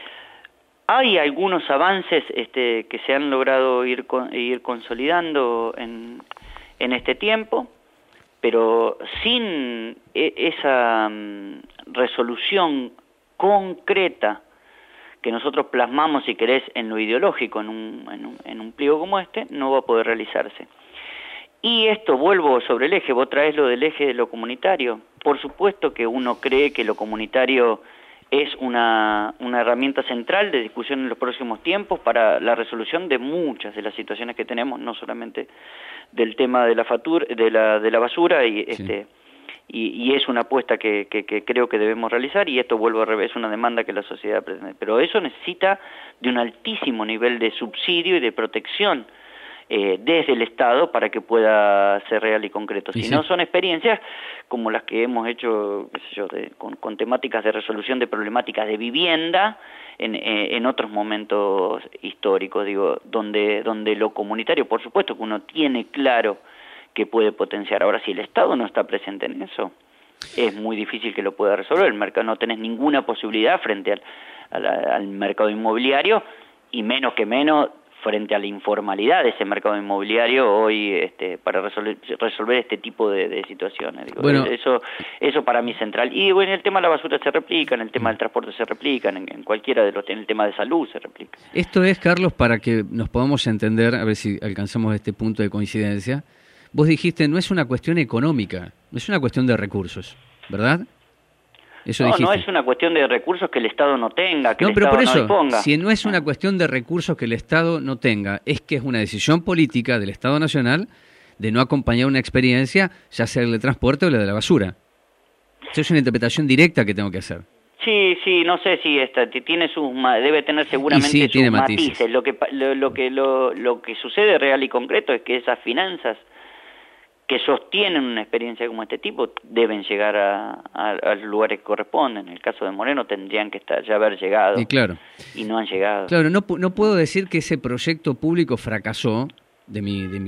algunos avances que se han logrado ir consolidando en este tiempo, pero sin esa resolución concreta que nosotros plasmamos, si querés, en lo ideológico, en un pliego como este, no va a poder realizarse. Y esto, vuelvo sobre el eje, vos traes lo del eje de lo comunitario. Por supuesto que uno cree que lo comunitario es una herramienta central de discusión en los próximos tiempos para la resolución de muchas de las situaciones que tenemos, no solamente del tema de la basura y es una apuesta que creo que debemos realizar, y esto es una demanda que la sociedad pretende. Pero eso necesita de un altísimo nivel de subsidio y de protección desde el Estado para que pueda ser real y concreto. Si no, son experiencias como las que hemos hecho, qué sé yo, con temáticas de resolución de problemáticas de vivienda en otros momentos históricos, digo, donde lo comunitario, por supuesto que uno tiene claro que puede potenciar. Ahora, si el Estado no está presente en eso, es muy difícil que lo pueda resolver. El mercado, no tenés ninguna posibilidad frente al mercado inmobiliario, y menos frente a la informalidad de ese mercado inmobiliario hoy para resolver este tipo de situaciones. Digo, bueno, eso para mí es central. Y bueno, en el tema de la basura se replica, en el tema del transporte se replica, en cualquiera de en el tema de salud se replica. Esto es, Carlos, para que nos podamos entender, a ver si alcanzamos este punto de coincidencia. Vos dijiste, no es una cuestión económica, no es una cuestión de recursos, ¿verdad? Eso dijiste. No es una cuestión de recursos que el Estado no tenga, que el Estado no disponga. Si no es una cuestión de recursos que el Estado no tenga, es que es una decisión política del Estado Nacional de no acompañar una experiencia, ya sea el de transporte o la de la basura. Eso es una interpretación directa que tengo que hacer. Sí, no sé si debe tener seguramente sus matices. Lo que sucede real y concreto es que esas finanzas que sostienen una experiencia como este tipo deben llegar a los lugares que corresponden. En el caso de Moreno tendrían que ya haber llegado, y no han llegado. Claro, no puedo decir que ese proyecto público fracasó de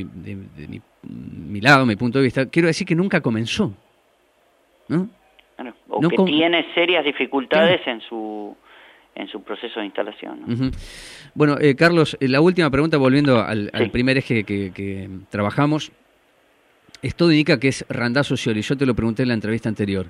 mi lado, mi punto de vista. Quiero decir que nunca comenzó, ¿no? Bueno, que tiene serias dificultades en su proceso de instalación, ¿no? Bueno, Carlos, la última pregunta, volviendo al primer eje que trabajamos. Esto indica que es Randazzo Scioli. Yo te lo pregunté en la entrevista anterior.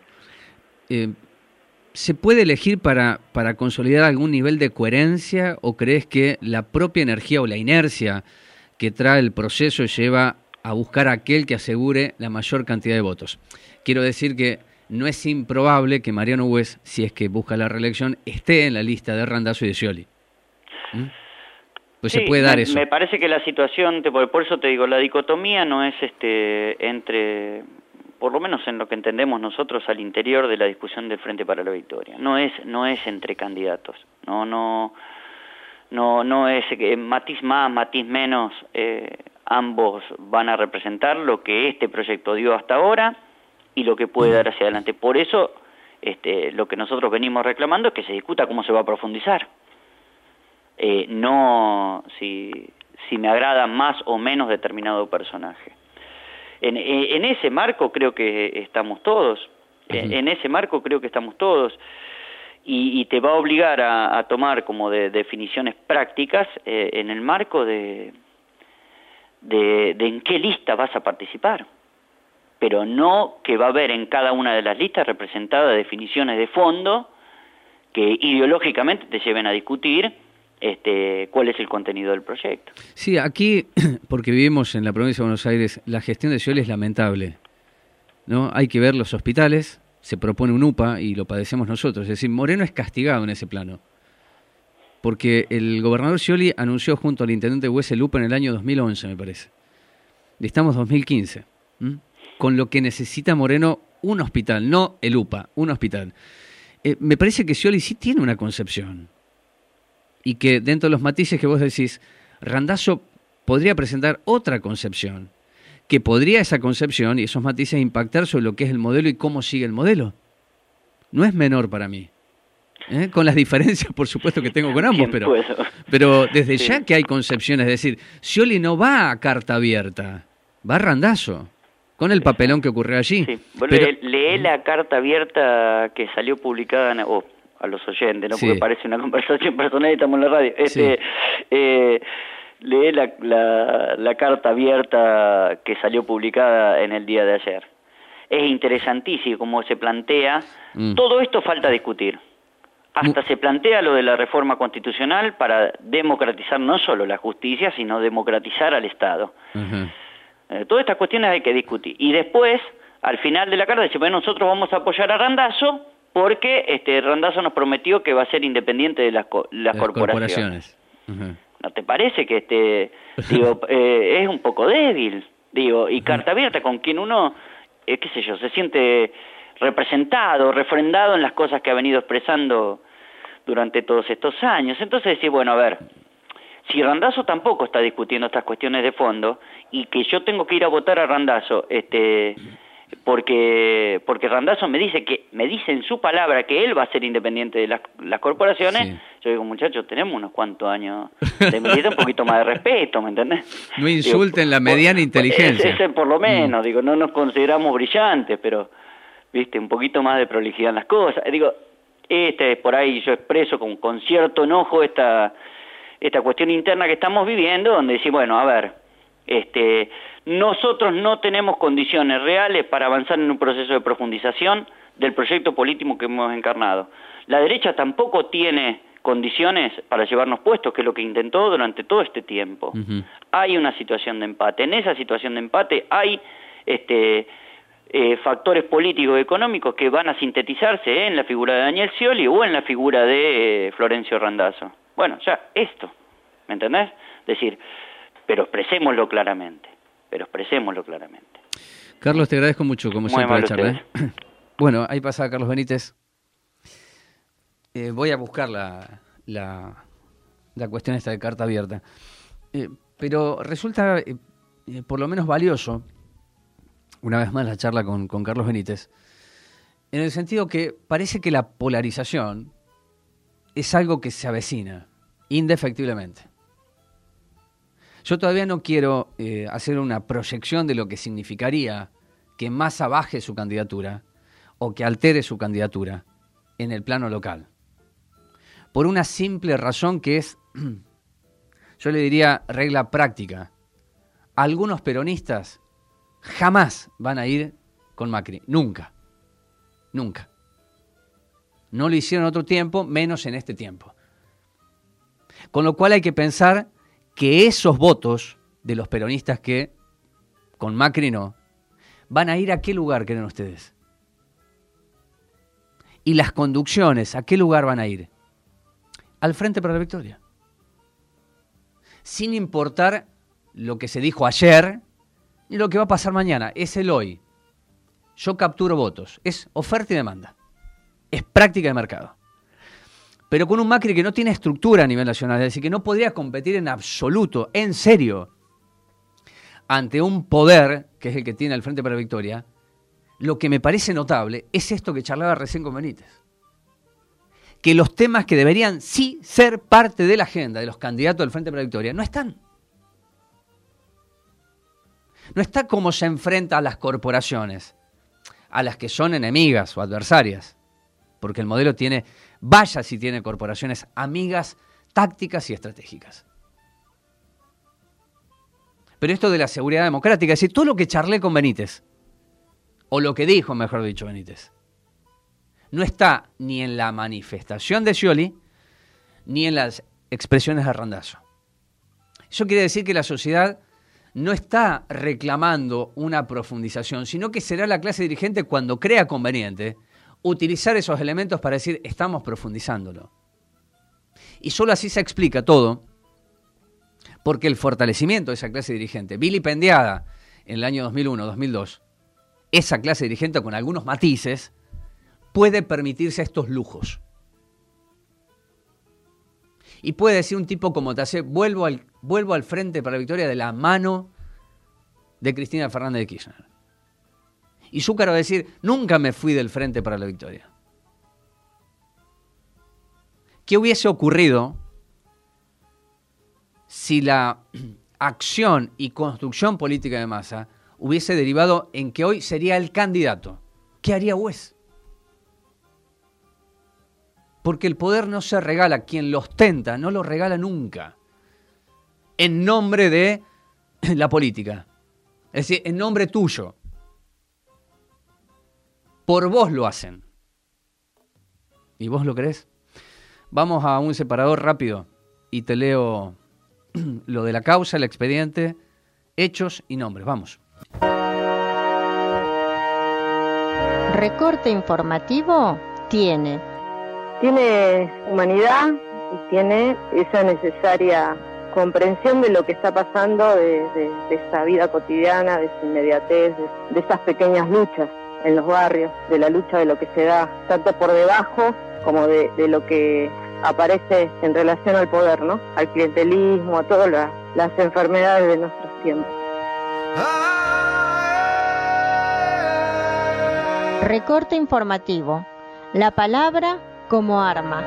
¿Se puede elegir para consolidar algún nivel de coherencia, o crees que la propia energía o la inercia que trae el proceso lleva a buscar a aquel que asegure la mayor cantidad de votos? Quiero decir que no es improbable que Mariano Bues, si es que busca la reelección, esté en la lista de Randazzo y de Scioli. Pues se puede dar eso. Me parece que la situación, por eso te digo, la dicotomía no es entre, por lo menos en lo que entendemos nosotros al interior de la discusión del Frente para la Victoria, no es entre candidatos, no es matiz más, matiz menos, ambos van a representar lo que este proyecto dio hasta ahora y lo que puede dar hacia adelante. Por eso lo que nosotros venimos reclamando es que se discuta cómo se va a profundizar. No si me agrada más o menos determinado personaje. En ese marco creo que estamos todos. En ese marco creo que estamos todos. y te va a obligar a tomar como de definiciones prácticas en el marco de en qué lista vas a participar, pero no que va a haber en cada una de las listas representadas definiciones de fondo que ideológicamente te lleven a discutir cuál es el contenido del proyecto. Sí, aquí, porque vivimos en la provincia de Buenos Aires, la gestión de Scioli es lamentable, ¿no? Hay que ver los hospitales, se propone un UPA y lo padecemos nosotros, es decir, Moreno es castigado en ese plano, porque el gobernador Scioli anunció junto al intendente Wes el UPA en el año 2011, me parece, y estamos 2015, con lo que necesita Moreno un hospital, no el UPA, un hospital. Me parece que Scioli sí tiene una concepción, y que dentro de los matices que vos decís, Randazzo podría presentar otra concepción, que podría esa concepción y esos matices impactar sobre lo que es el modelo y cómo sigue el modelo. No es menor para mí, con las diferencias, por supuesto, que tengo con ambos, pero desde ya que hay concepciones, es decir, Scioli no va a carta abierta, va a Randazzo, con el papelón que ocurrió allí. Sí. Lee la carta abierta que salió publicada a los oyentes, ¿no? Porque parece una conversación personal y estamos en la radio. Lee la carta abierta que salió publicada en el día de ayer. Es interesantísimo cómo se plantea. Todo esto falta discutir. Hasta se plantea lo de la reforma constitucional para democratizar no solo la justicia, sino democratizar al Estado. Todas estas cuestiones hay que discutir. Y después, al final de la carta, dice, bueno, nosotros vamos a apoyar a Randazzo porque Randazzo nos prometió que va a ser independiente de las corporaciones. ¿No te parece que es un poco débil? Y carta abierta con quien uno, qué sé yo, se siente representado, refrendado en las cosas que ha venido expresando durante todos estos años. Entonces decir, bueno, a ver, si Randazzo tampoco está discutiendo estas cuestiones de fondo y que yo tengo que ir a votar a Randazzo, porque Randazzo me dice en su palabra que él va a ser independiente de las corporaciones, yo digo, muchachos, tenemos unos cuantos años de medida, un poquito más de respeto, ¿me entendés? No insulten la mediana inteligencia. Ese por lo menos, no nos consideramos brillantes, pero, un poquito más de prolijidad en las cosas. Por ahí yo expreso con cierto enojo esta cuestión interna que estamos viviendo, donde decimos, bueno, a ver, nosotros no tenemos condiciones reales para avanzar en un proceso de profundización del proyecto político que hemos encarnado. La derecha tampoco tiene condiciones para llevarnos puestos, que es lo que intentó durante todo este tiempo. Hay una situación de empate. En esa situación de empate hay factores políticos y económicos que van a sintetizarse en la figura de Daniel Scioli o en la figura de Florencio Randazzo. Bueno, ya esto, ¿me entendés? Es decir, pero expresémoslo claramente. Carlos, te agradezco mucho, como siempre, la charla. Bueno, ahí pasa Carlos Benítez. Voy a buscar la cuestión esta de carta abierta. Pero resulta por lo menos valioso, una vez más la charla con Carlos Benítez, en el sentido que parece que la polarización es algo que se avecina, indefectiblemente. Yo todavía no quiero hacer una proyección de lo que significaría que Massa baje su candidatura o que altere su candidatura en el plano local. Por una simple razón que es, yo le diría, regla práctica. Algunos peronistas jamás van a ir con Macri. Nunca. Nunca. No lo hicieron en otro tiempo, menos en este tiempo. Con lo cual hay que pensar que esos votos de los peronistas que con Macri no, van a ir a qué lugar creen ustedes. Y las conducciones, ¿a qué lugar van a ir? Al Frente para la Victoria. Sin importar lo que se dijo ayer y lo que va a pasar mañana. Es el hoy. Yo capturo votos. Es oferta y demanda. Es práctica de mercado. Pero con un Macri que no tiene estructura a nivel nacional, es decir, que no podría competir en absoluto, en serio, ante un poder, que es el que tiene el Frente para la Victoria, lo que me parece notable es esto que charlaba recién con Benítez. Que los temas que deberían sí ser parte de la agenda de los candidatos del Frente para la Victoria no están. No está cómo se enfrenta a las corporaciones, a las que son enemigas o adversarias, porque el modelo tiene Vaya si tiene corporaciones amigas, tácticas y estratégicas. Pero esto de la seguridad democrática, es decir, todo lo que charlé con Benítez, o lo que dijo, mejor dicho, Benítez, no está ni en la manifestación de Scioli, ni en las expresiones de Randazzo. Eso quiere decir que la sociedad no está reclamando una profundización, sino que será la clase dirigente, cuando crea conveniente, utilizar esos elementos para decir, estamos profundizándolo. Y solo así se explica todo, porque el fortalecimiento de esa clase dirigente, vilipendiada en el año 2001-2002, esa clase dirigente con algunos matices, puede permitirse estos lujos. Y puede decir un tipo como Tassé, vuelvo al Frente para la Victoria de la mano de Cristina Fernández de Kirchner. Y Zúcar va a decir, nunca me fui del Frente para la Victoria. ¿Qué hubiese ocurrido si la acción y construcción política de Massa hubiese derivado en que hoy sería el candidato? ¿Qué haría Bues? Porque el poder no se regala, quien lo ostenta no lo regala nunca, en nombre de la política, es decir, en nombre tuyo. Por vos lo hacen. ¿Y vos lo creés? Vamos a un separador rápido y te leo lo de la causa, el expediente, hechos y nombres. Vamos. Recorte informativo tiene humanidad y tiene esa necesaria comprensión de lo que está pasando, de esa vida cotidiana, de esa inmediatez, de esas pequeñas luchas en los barrios, de la lucha de lo que se da tanto por debajo como de lo que aparece en relación al poder, ¿no? Al clientelismo, a todas las enfermedades de nuestros tiempos. Recorte informativo. La palabra como arma.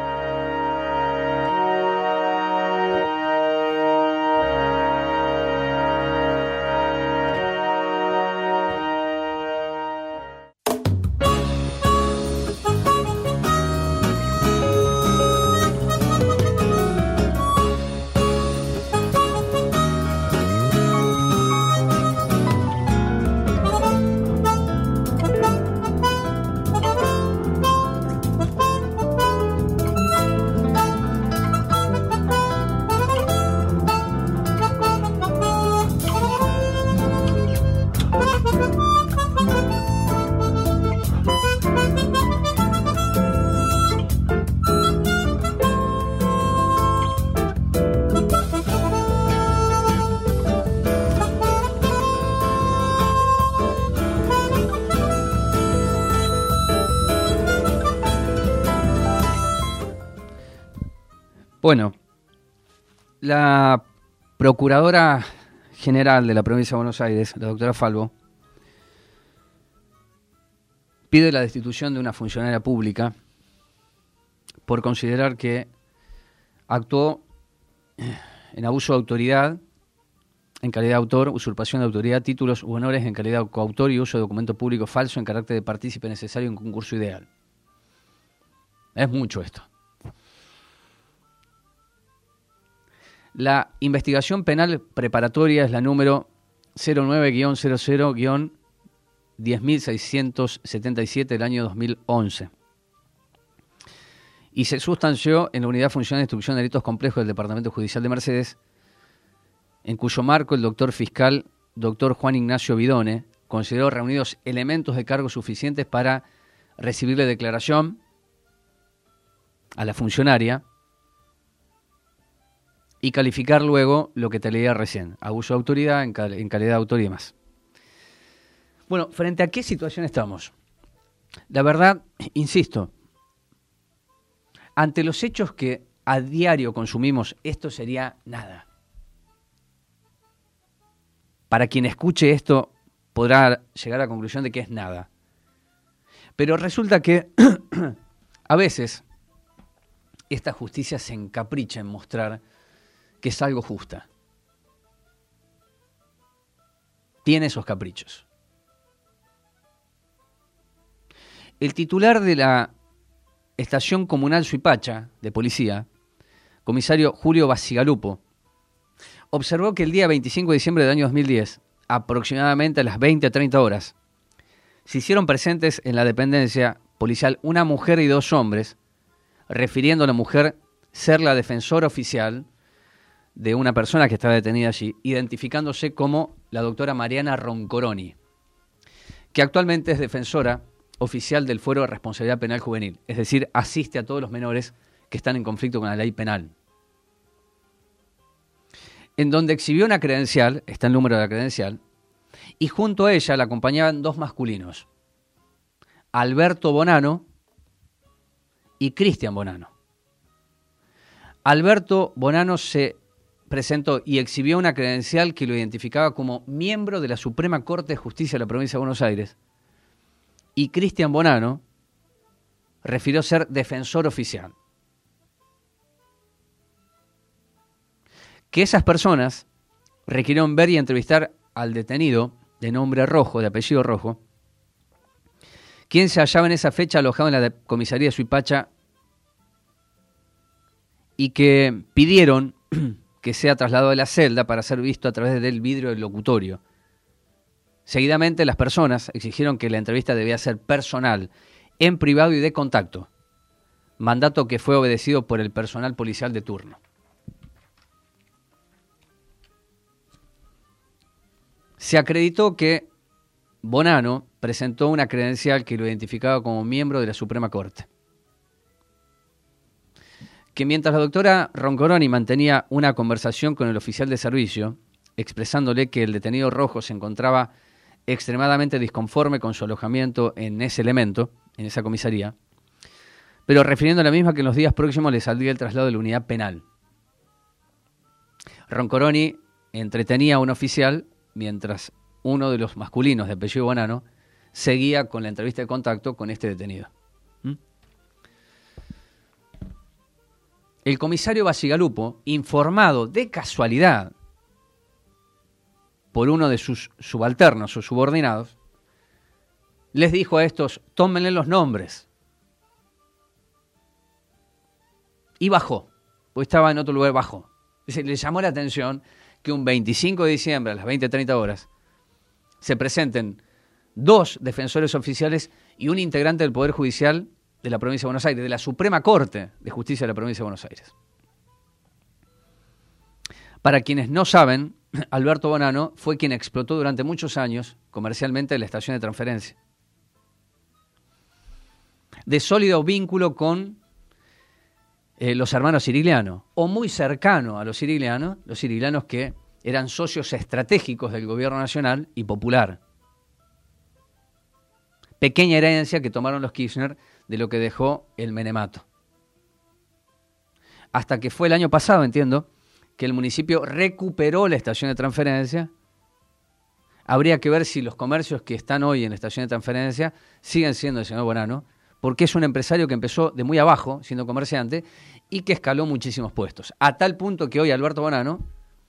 Bueno, la Procuradora General de la Provincia de Buenos Aires, la doctora Falvo, pide la destitución de una funcionaria pública por considerar que actuó en abuso de autoridad en calidad de autor, usurpación de autoridad, títulos u honores en calidad de coautor y uso de documento público falso en carácter de partícipe necesario en concurso ideal. Es mucho esto. La investigación penal preparatoria es la número 09-00-10677 del año 2011 y se sustanció en la Unidad Funcional de Instrucción de Delitos Complejos del Departamento Judicial de Mercedes, en cuyo marco el doctor fiscal, doctor Juan Ignacio Bidone, consideró reunidos elementos de cargo suficientes para recibirle declaración a la funcionaria y calificar luego lo que te leía recién, abuso de autoridad en calidad de autor y demás. Bueno, ¿frente a qué situación estamos? La verdad, insisto, ante los hechos que a diario consumimos, esto sería nada. Para quien escuche esto, podrá llegar a la conclusión de que es nada. Pero resulta que a veces esta justicia se encapricha en mostrar que es algo justa. Tiene esos caprichos. El titular de la Estación Comunal Suipacha, de policía, comisario Julio Bacigalupo, observó que el día 25 de diciembre del año 2010, aproximadamente a las 20:30 horas, se hicieron presentes en la dependencia policial una mujer y 2 hombres, refiriendo a la mujer ser la defensora oficial de una persona que estaba detenida allí, identificándose como la doctora Mariana Roncoroni, que actualmente es defensora oficial del Fuero de Responsabilidad Penal Juvenil, es decir, asiste a todos los menores que están en conflicto con la ley penal. En donde exhibió una credencial, está el número de la credencial, y junto a ella la acompañaban 2 masculinos, Alberto Bonano y Cristian Bonano. Alberto Bonano se presentó y exhibió una credencial que lo identificaba como miembro de la Suprema Corte de Justicia de la Provincia de Buenos Aires, y Cristian Bonano refirió ser defensor oficial. Que esas personas requirieron ver y entrevistar al detenido de nombre Rojo, de apellido Rojo, quien se hallaba en esa fecha alojado en la comisaría de Suipacha, y que pidieron que sea trasladado de la celda para ser visto a través del vidrio del locutorio. Seguidamente las personas exigieron que la entrevista debía ser personal, en privado y de contacto, mandato que fue obedecido por el personal policial de turno. Se acreditó que Bonano presentó una credencial que lo identificaba como miembro de la Suprema Corte. Que mientras la doctora Roncoroni mantenía una conversación con el oficial de servicio, expresándole que el detenido Rojo se encontraba extremadamente disconforme con su alojamiento en ese elemento, en esa comisaría, pero refiriendo a la misma que en los días próximos le saldría el traslado de la unidad penal. Roncoroni entretenía a un oficial mientras uno de los masculinos de apellido Bonano seguía con la entrevista de contacto con este detenido. El comisario Bacigalupo, informado de casualidad por uno de sus subalternos o subordinados, les dijo a estos: tómenle los nombres. Y bajó, porque estaba en otro lugar, bajó. Le llamó la atención que un 25 de diciembre a las 20:30 horas se presenten 2 defensores oficiales y un integrante del Poder Judicial de la Provincia de Buenos Aires, de la Suprema Corte de Justicia de la Provincia de Buenos Aires. Para quienes no saben, Alberto Bonano fue quien explotó durante muchos años comercialmente la estación de transferencia. De sólido vínculo con los hermanos Sirigliano, o muy cercano a los siriglianos que eran socios estratégicos del gobierno nacional y popular. Pequeña herencia que tomaron los Kirchner de lo que dejó el menemato. Hasta que fue el año pasado, entiendo, que el municipio recuperó la estación de transferencia. Habría que ver si los comercios que están hoy en la estación de transferencia siguen siendo del señor Bonano, porque es un empresario que empezó de muy abajo, siendo comerciante, y que escaló muchísimos puestos. A tal punto que hoy Alberto Bonano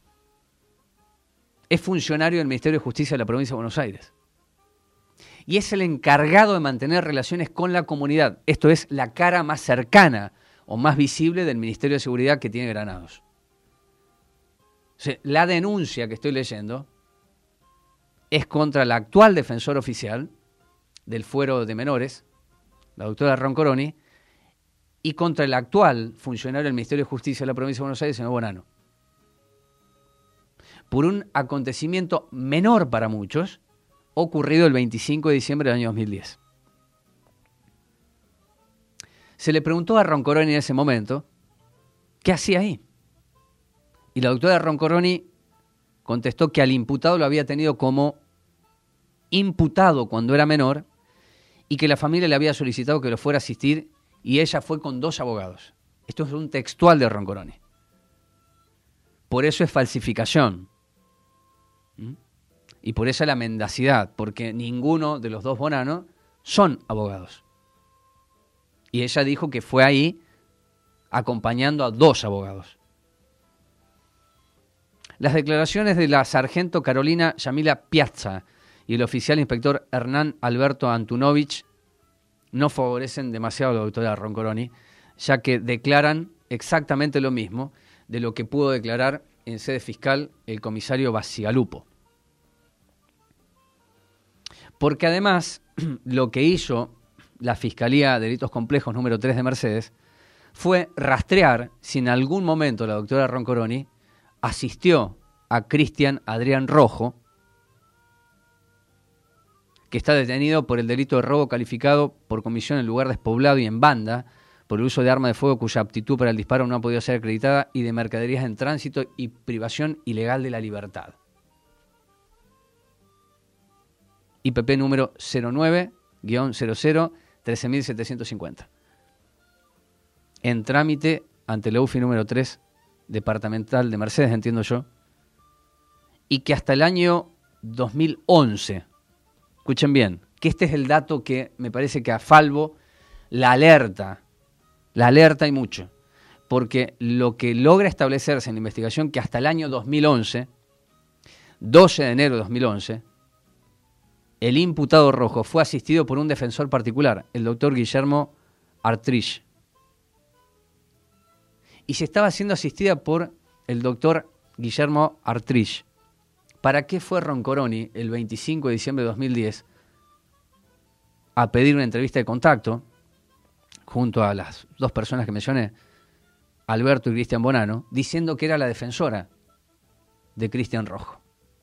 es funcionario del Ministerio de Justicia de la Provincia de Buenos Aires. Y es el encargado de mantener relaciones con la comunidad. Esto es la cara más cercana o más visible del Ministerio de Seguridad que tiene Granados. O sea, la denuncia que estoy leyendo es contra la actual defensora oficial del fuero de menores, la doctora Roncoroni, y contra el actual funcionario del Ministerio de Justicia de la Provincia de Buenos Aires, señor Bonano. Por un acontecimiento menor para muchos, ocurrido el 25 de diciembre del año 2010. Se le preguntó a Roncoroni en ese momento qué hacía ahí. Y la doctora Roncoroni contestó que al imputado lo había tenido como imputado cuando era menor y que la familia le había solicitado que lo fuera a asistir y ella fue con 2 abogados. Esto es un textual de Roncoroni. Por eso es falsificación. Y por eso la mendacidad, porque ninguno de los 2 Bonano son abogados. Y ella dijo que fue ahí acompañando a 2 abogados. Las declaraciones de la sargento Carolina Yamila Piazza y el oficial inspector Hernán Alberto Antunovich no favorecen demasiado a la doctora Roncoroni, ya que declaran exactamente lo mismo de lo que pudo declarar en sede fiscal el comisario Bacigalupo. Porque además, lo que hizo la Fiscalía de Delitos Complejos número 3 de Mercedes fue rastrear si en algún momento la doctora Roncoroni asistió a Cristian Adrián Rojo, que está detenido por el delito de robo calificado por comisión en lugar despoblado y en banda, por el uso de arma de fuego cuya aptitud para el disparo no ha podido ser acreditada, y de mercaderías en tránsito y privación ilegal de la libertad. IPP número 09-00-13750. En trámite ante la UFI número 3, departamental de Mercedes, entiendo yo, y que hasta el año 2011, escuchen bien, que este es el dato que me parece que a Falvo la alerta y mucho, porque lo que logra establecerse en la investigación que hasta el año 2011, 12 de enero de 2011, el imputado Rojo fue asistido por un defensor particular, el doctor Guillermo Artrich, y se estaba siendo asistida por el doctor Guillermo Artrich. ¿Para qué fue Roncoroni el 25 de diciembre de 2010 a pedir una entrevista de contacto junto a las dos personas que mencioné, Alberto y Cristian Bonano, diciendo que era la defensora de Cristian Rojo?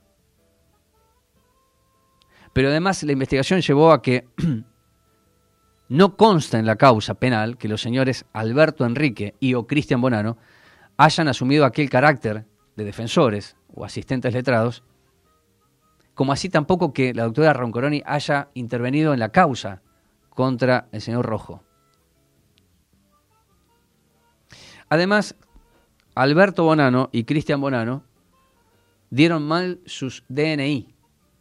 Pero además la investigación llevó a que no consta en la causa penal que los señores Alberto Enrique y o Cristian Bonano hayan asumido aquel carácter de defensores o asistentes letrados, como así tampoco que la doctora Roncoroni haya intervenido en la causa contra el señor Rojo. Además, Alberto Bonano y Cristian Bonano dieron mal sus DNI.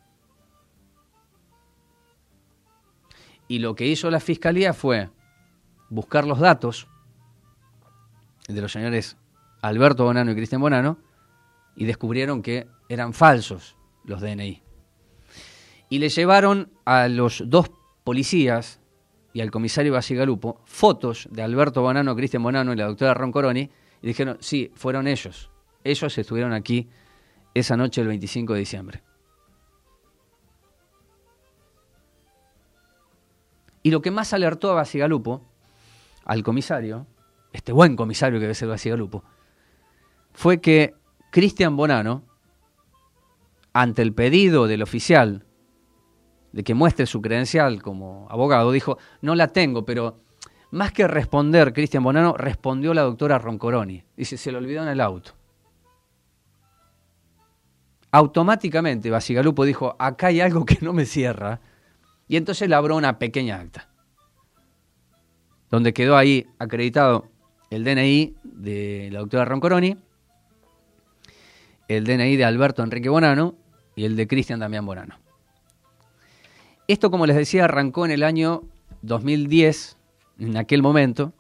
Y lo que hizo la Fiscalía fue buscar los datos de los señores Alberto Bonano y Cristian Bonano y descubrieron que eran falsos los DNI. Y le llevaron a los dos policías y al comisario Bacigalupo fotos de Alberto Bonano, Cristian Bonano y la doctora Roncoroni y dijeron, sí, fueron ellos. Ellos estuvieron aquí esa noche del 25 de diciembre. Y lo que más alertó a Bacigalupo, al comisario, este buen comisario que debe ser Bacigalupo, fue que Cristian Bonano, ante el pedido del oficial de que muestre su credencial como abogado, dijo, no la tengo, pero más que responder Cristian Bonano, respondió la doctora Roncoroni. Dice, se lo olvidó en el auto. Automáticamente Bacigalupo dijo, acá hay algo que no me cierra, y entonces labró una pequeña acta, donde quedó ahí acreditado el DNI de la doctora Roncoroni, el DNI de Alberto Enrique Bonano y el de Cristian Damián Bonano. Esto, como les decía, arrancó en el año 2010, en aquel momento,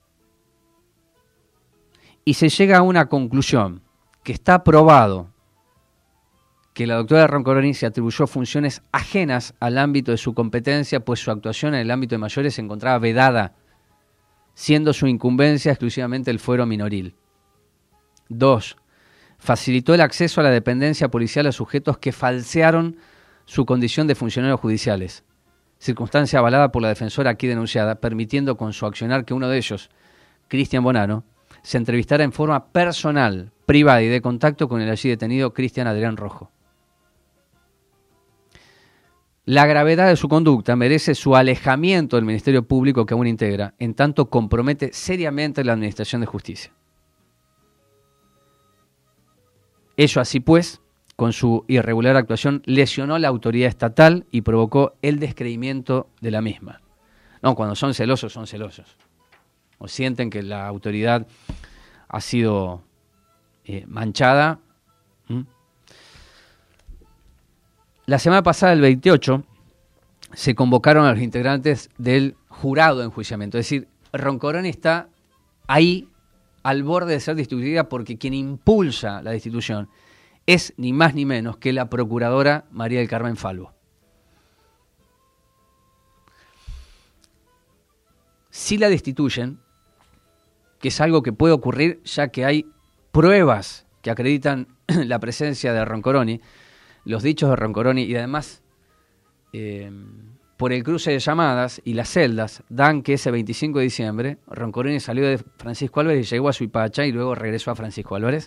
y se llega a una conclusión, que está probado que la doctora Roncoroni se atribuyó funciones ajenas al ámbito de su competencia, pues su actuación en el ámbito de mayores se encontraba vedada, siendo su incumbencia exclusivamente el fuero minoril. 2. Facilitó el acceso a la dependencia policial a sujetos que falsearon su condición de funcionarios judiciales, circunstancia avalada por la defensora aquí denunciada, permitiendo con su accionar que uno de ellos, Cristian Bonano, se entrevistara en forma personal, privada y de contacto con el allí detenido Cristian Adrián Rojo. La gravedad de su conducta merece su alejamiento del Ministerio Público que aún integra, en tanto compromete seriamente la Administración de Justicia. Ello así pues, con su irregular actuación, lesionó la autoridad estatal y provocó el descreimiento de la misma. No, cuando son celosos, son celosos. O sienten que la autoridad ha sido manchada. La semana pasada, el 28, se convocaron a los integrantes del jurado de enjuiciamiento. Es decir, Roncoroni está ahí al borde de ser destituida porque quien impulsa la destitución es ni más ni menos que la procuradora María del Carmen Falvo. Si la destituyen, que es algo que puede ocurrir ya que hay pruebas que acreditan la presencia de Roncoroni, los dichos de Roncoroni, y además por el cruce de llamadas y las celdas dan que ese 25 de diciembre Roncoroni salió de Francisco Álvarez y llegó a Suipacha y luego regresó a Francisco Álvarez.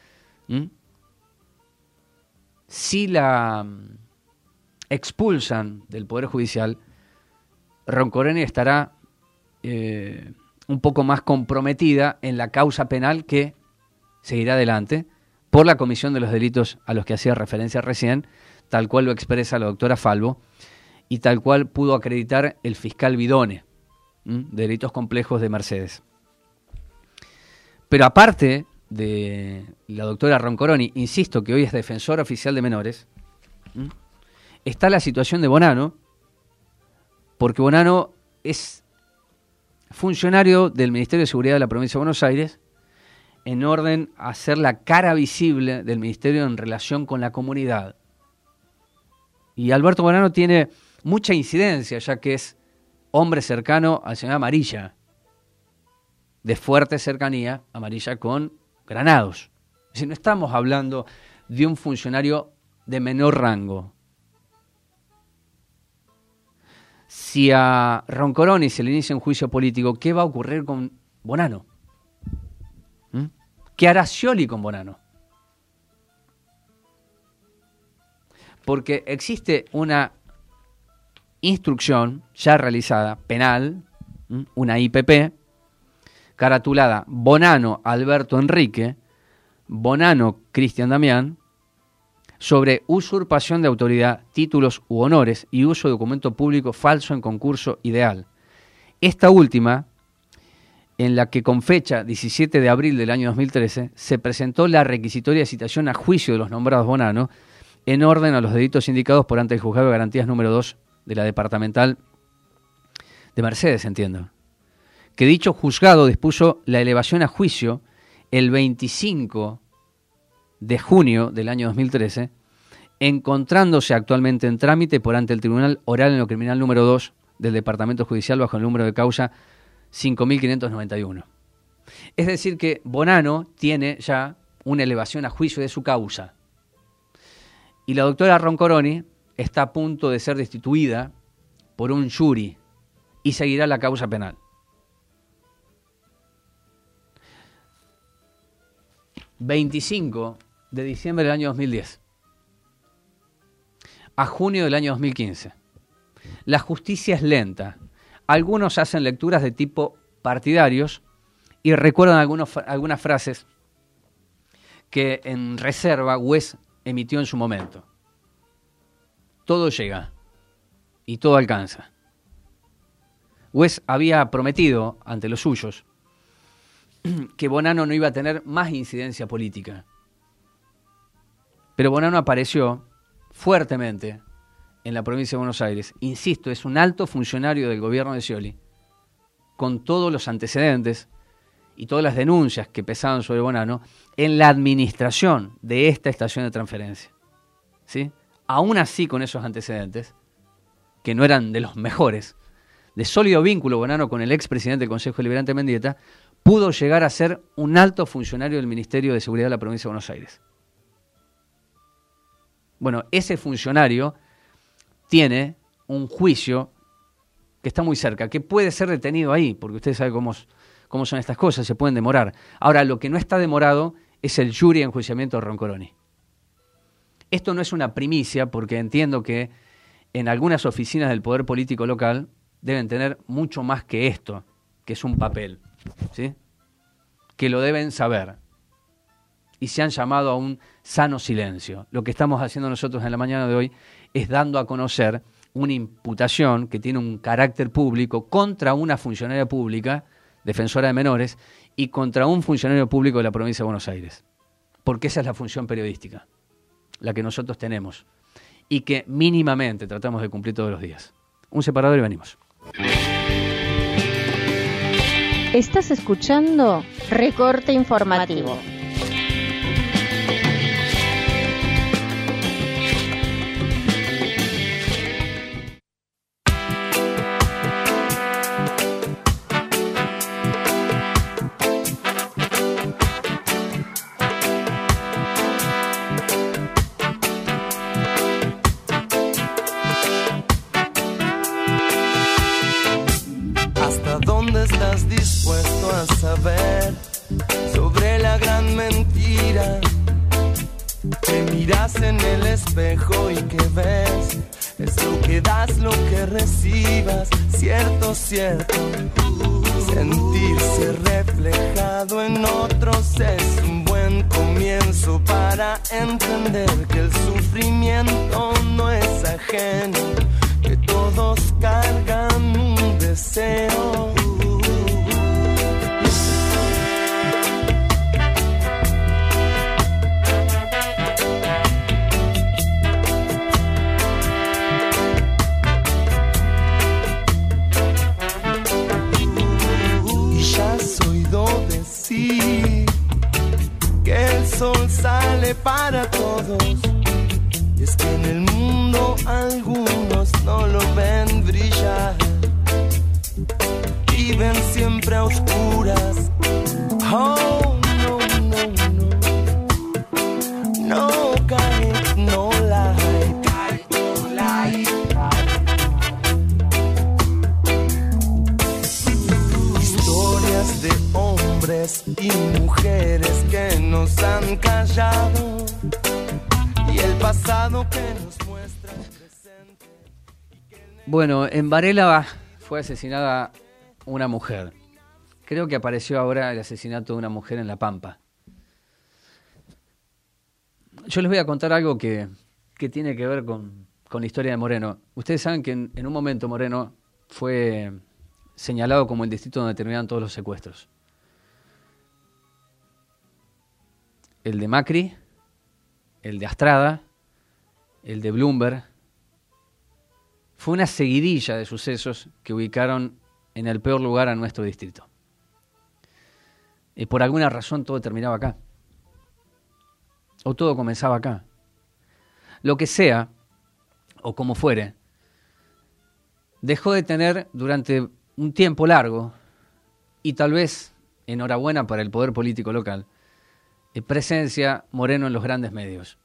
Si la expulsan del Poder Judicial, Roncoroni estará un poco más comprometida en la causa penal que seguirá adelante por la comisión de los delitos a los que hacía referencia recién, tal cual lo expresa la doctora Falvo y tal cual pudo acreditar el fiscal Bidone, delitos complejos de Mercedes. Pero aparte de la doctora Roncoroni, insisto que hoy es defensora oficial de menores, está la situación de Bonanno, porque Bonanno es funcionario del Ministerio de Seguridad de la Provincia de Buenos Aires en orden a ser la cara visible del Ministerio en relación con la comunidad. Y Alberto Bonanno tiene mucha incidencia, ya que es hombre cercano al señor Amarilla, de fuerte cercanía, Amarilla con Granados. Es decir, no estamos hablando de un funcionario de menor rango. Si a Roncoroni se le inicia un juicio político, ¿qué va a ocurrir con Bonanno? ¿Qué hará Scioli con Bonanno? Porque existe una instrucción ya realizada, penal, una IPP, caratulada Bonanno Alberto Enrique, Bonanno Cristian Damián, sobre usurpación de autoridad, títulos u honores y uso de documento público falso en concurso ideal. Esta última, en la que con fecha 17 de abril del año 2013 se presentó la requisitoria de citación a juicio de los nombrados Bonanno en orden a los delitos indicados por ante el Juzgado de Garantías número 2 de la Departamental de Mercedes, entiendo. Que dicho juzgado dispuso la elevación a juicio el 25 de junio del año 2013, encontrándose actualmente en trámite por ante el Tribunal Oral en lo Criminal número 2 del Departamento Judicial bajo el número de causa 5.591. Es decir que Bonanno tiene ya una elevación a juicio de su causa. Y la doctora Roncoroni está a punto de ser destituida por un jury y seguirá la causa penal. 25 de diciembre del año 2010 a junio del año 2015. La justicia es lenta. Algunos hacen lecturas de tipo partidarios y recuerdan algunas frases que en reserva Wes emitió en su momento. Todo llega y todo alcanza. Wes había prometido ante los suyos que Bonanno no iba a tener más incidencia política. Pero Bonanno apareció fuertemente en la provincia de Buenos Aires. Insisto, es un alto funcionario del gobierno de Scioli, con todos los antecedentes y todas las denuncias que pesaban sobre Bonanno en la administración de esta estación de transferencia. ¿Sí? Aún así, con esos antecedentes, que no eran de los mejores, de sólido vínculo Bonanno con el expresidente del Consejo Deliberante Mendieta, pudo llegar a ser un alto funcionario del Ministerio de Seguridad de la Provincia de Buenos Aires. Bueno, ese funcionario tiene un juicio que está muy cerca, que puede ser detenido ahí, porque usted sabe cómo son estas cosas, se pueden demorar. Ahora, lo que no está demorado es el jury de enjuiciamiento de Roncoroni. Esto no es una primicia, porque entiendo que en algunas oficinas del poder político local deben tener mucho más que esto, que es un papel, ¿sí? Que lo deben saber. Y se han llamado a un sano silencio. Lo que estamos haciendo nosotros en la mañana de hoy es dando a conocer una imputación que tiene un carácter público contra una funcionaria pública, defensora de menores, y contra un funcionario público de la provincia de Buenos Aires. Porque esa es la función periodística, la que nosotros tenemos, y que mínimamente tratamos de cumplir todos los días. Un separador y venimos. Estás escuchando Recorte Informativo. dónde estás dispuesto a saber sobre la gran mentira. Te miras en el espejo y que ves es lo que das, lo que recibas. Cierto, cierto. Sentirse reflejado en otros es un buen comienzo para entender que el sufrimiento no es ajeno, que todos cargan un deseo. Que el sol sale para todos, y es que en el mundo algunos no lo ven brillar, viven siempre a oscuras. Oh, no, no, no, no, guys, no lie, guys, no lie. Historias de hombres y mujeres que nos han callado, y el pasado que nos muestra el presente. Bueno, en Varela fue asesinada una mujer. Creo que apareció ahora el asesinato de una mujer en La Pampa. Yo les voy a contar algo que tiene que ver con la historia de Moreno. Ustedes saben que en un momento Moreno fue señalado como el distrito donde terminaban todos los secuestros. El de Macri, el de Astrada, el de Bloomberg. Fue una seguidilla de sucesos que ubicaron en el peor lugar a nuestro distrito. Y por alguna razón todo terminaba acá. O todo comenzaba acá. Lo que sea, o como fuere, dejó de tener durante un tiempo largo, y tal vez, enhorabuena para el poder político local, presencia Moreno en los grandes medios.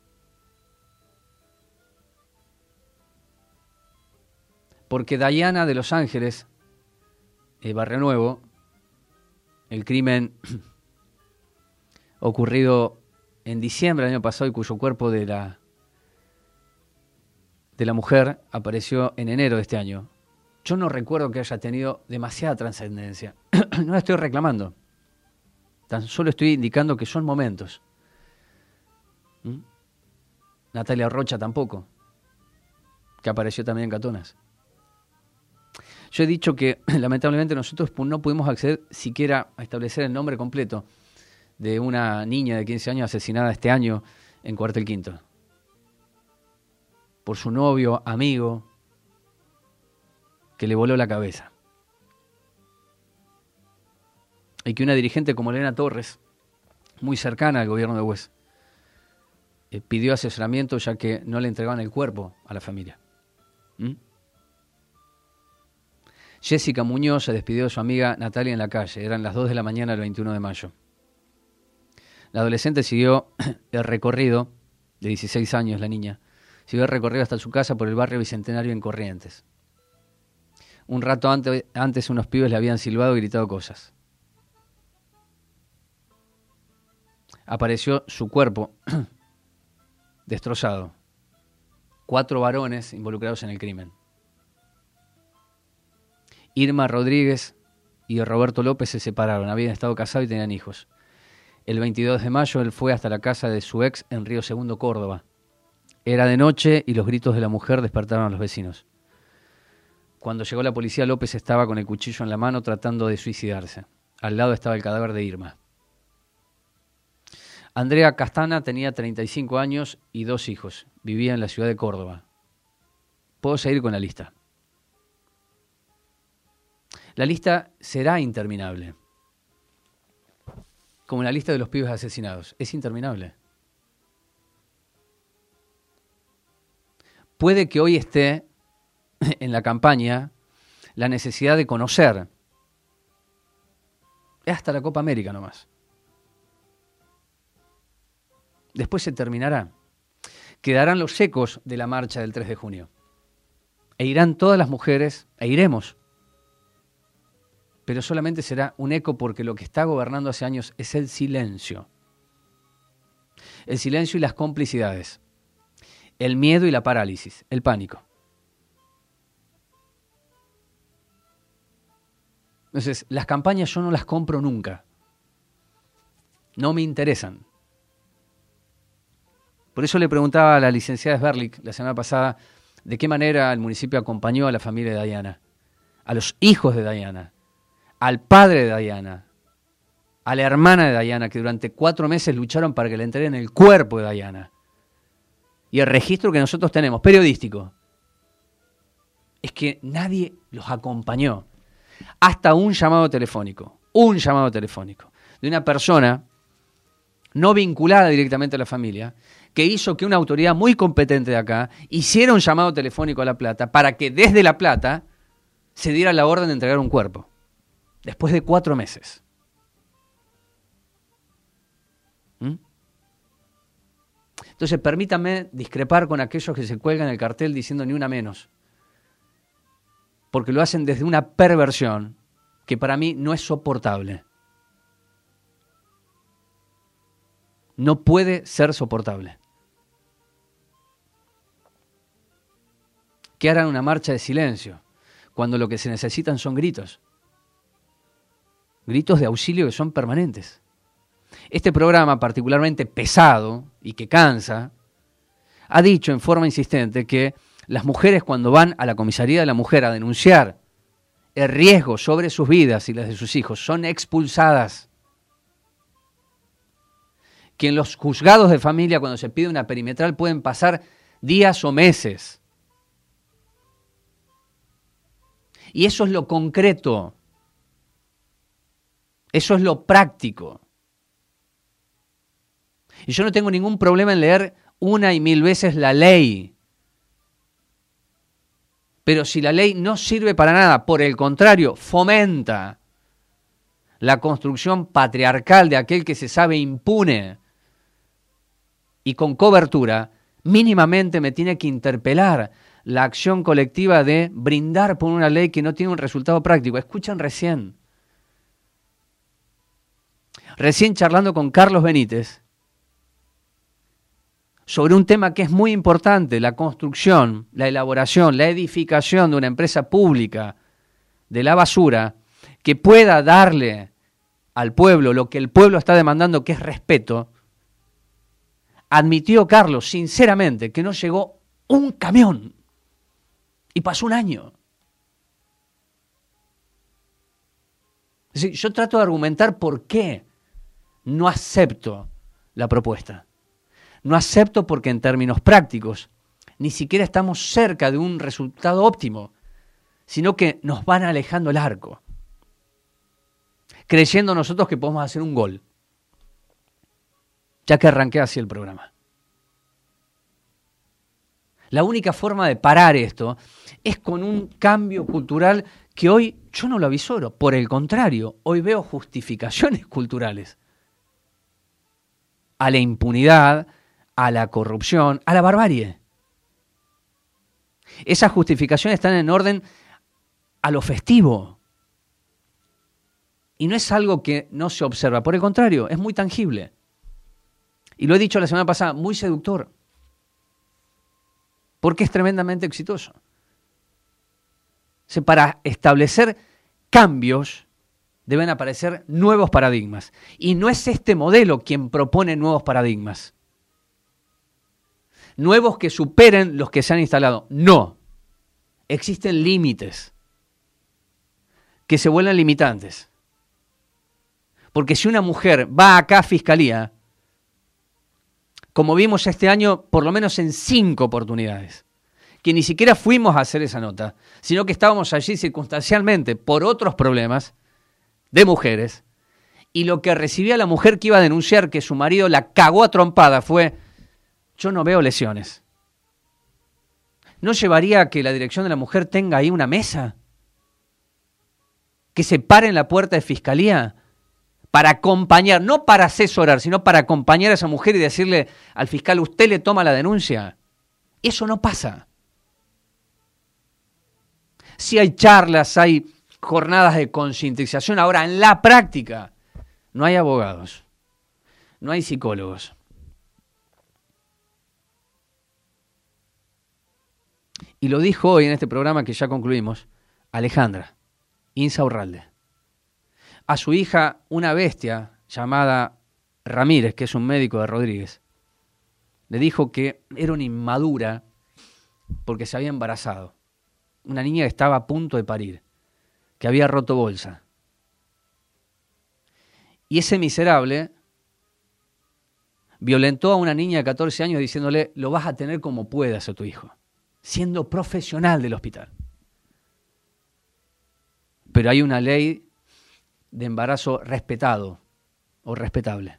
Porque Dayana de Los Ángeles, Barrio Nuevo, el crimen ocurrido en diciembre del año pasado y cuyo cuerpo de la mujer apareció en enero de este año, yo no recuerdo que haya tenido demasiada trascendencia. No la estoy reclamando. Tan solo estoy indicando que son momentos. Natalia Rocha tampoco, que apareció también en Catonas. Yo he dicho que lamentablemente nosotros no pudimos acceder siquiera a establecer el nombre completo de una niña de 15 años asesinada este año en Cuartel Quinto. Por su novio, amigo, que le voló la cabeza. Y que una dirigente como Elena Torres, muy cercana al gobierno de Hues, pidió asesoramiento ya que no le entregaban el cuerpo a la familia. Jessica Muñoz se despidió de su amiga Natalia en la calle. Eran las 2 de la mañana del 21 de mayo. La adolescente siguió el recorrido, de 16 años la niña, siguió el recorrido hasta su casa por el barrio Bicentenario en Corrientes. Un rato antes unos pibes le habían silbado y gritado cosas. Apareció su cuerpo destrozado. 4 varones involucrados en el crimen. Irma Rodríguez y Roberto López se separaron, habían estado casados y tenían hijos. El 22 de mayo él fue hasta la casa de su ex en Río Segundo, Córdoba. Era de noche y los gritos de la mujer despertaron a los vecinos. Cuando llegó la policía, López estaba con el cuchillo en la mano tratando de suicidarse. Al lado estaba el cadáver de Irma. Andrea Castana tenía 35 años y 2 hijos. Vivía en la ciudad de Córdoba. Puedo seguir con la lista. La lista será interminable. Como la lista de los pibes asesinados. Es interminable. Puede que hoy esté en la campaña la necesidad de conocer. Es hasta la Copa América nomás. Después se terminará. Quedarán los ecos de la marcha del 3 de junio. E irán todas las mujeres, e iremos pero solamente será un eco porque lo que está gobernando hace años es el silencio. El silencio y las complicidades. El miedo y la parálisis, el pánico. Entonces, las campañas yo no las compro nunca. No me interesan. Por eso le preguntaba a la licenciada Sberlik la semana pasada de qué manera el municipio acompañó a la familia de Diana, a los hijos de Diana, al padre de Diana, a la hermana de Diana, que durante 4 meses lucharon para que le entreguen el cuerpo de Diana. Y el registro que nosotros tenemos, periodístico, es que nadie los acompañó. Hasta un llamado telefónico de una persona no vinculada directamente a la familia, que hizo que una autoridad muy competente de acá hiciera un llamado telefónico a La Plata para que desde La Plata se diera la orden de entregar un cuerpo, después de 4 meses. Entonces, permítanme discrepar con aquellos que se cuelgan el cartel diciendo ni una menos, porque lo hacen desde una perversión que para mí no es soportable. No puede ser soportable. Que harán una marcha de silencio cuando lo que se necesitan son gritos. Gritos de auxilio que son permanentes. Este programa, particularmente pesado y que cansa, ha dicho en forma insistente que las mujeres, cuando van a la comisaría de la mujer a denunciar el riesgo sobre sus vidas y las de sus hijos, son expulsadas. Que en los juzgados de familia, cuando se pide una perimetral, pueden pasar días o meses. Y eso es lo concreto. Eso es lo práctico. Y yo no tengo ningún problema en leer 1 y 1000 veces la ley. Pero si la ley no sirve para nada, por el contrario, fomenta la construcción patriarcal de aquel que se sabe impune y con cobertura, mínimamente me tiene que interpelar la acción colectiva de brindar por una ley que no tiene un resultado práctico. Escuchan recién charlando con Carlos Benítez, sobre un tema que es muy importante, la construcción, la elaboración, la edificación de una empresa pública de la basura que pueda darle al pueblo lo que el pueblo está demandando, que es respeto. Admitió Carlos, sinceramente, que no llegó un camión y pasó un año. Es decir, yo trato de argumentar por qué no acepto la propuesta. No acepto porque en términos prácticos ni siquiera estamos cerca de un resultado óptimo, sino que nos van alejando el arco, creyendo nosotros que podemos hacer un gol, ya que arranqué así el programa. La única forma de parar esto es con un cambio cultural que hoy yo no lo avisoro. Por el contrario, hoy veo justificaciones culturales a la impunidad, a la corrupción, a la barbarie. Esas justificaciones están en orden a lo festivo. Y no es algo que no se observa, por el contrario, es muy tangible. Y lo he dicho la semana pasada, muy seductor. Porque es tremendamente exitoso. Para establecer cambios deben aparecer nuevos paradigmas. Y no es este modelo quien propone nuevos paradigmas. Nuevos que superen los que se han instalado. No. Existen límites que se vuelven limitantes. Porque si una mujer va acá a Fiscalía, como vimos este año, por lo menos en 5 oportunidades, que ni siquiera fuimos a hacer esa nota, sino que estábamos allí circunstancialmente por otros problemas de mujeres, y lo que recibía la mujer que iba a denunciar que su marido la cagó a trompada fue: yo no veo lesiones. ¿No llevaría a que la dirección de la mujer tenga ahí una mesa? Que se pare en la puerta de Fiscalía para acompañar, no para asesorar, sino para acompañar a esa mujer y decirle al fiscal: usted le toma la denuncia. Eso no pasa. Sí hay charlas, hay jornadas de concientización. Ahora, en la práctica, no hay abogados, no hay psicólogos. Y lo dijo hoy en este programa que ya concluimos, Alejandra Insaurralde. A su hija, una bestia llamada Ramírez, que es un médico de Rodríguez, le dijo que era una inmadura porque se había embarazado. Una niña que estaba a punto de parir, que había roto bolsa. Y ese miserable violentó a una niña de 14 años diciéndole, lo vas a tener como puedas a tu hijo, siendo profesional del hospital. Pero hay una ley de embarazo respetado o respetable.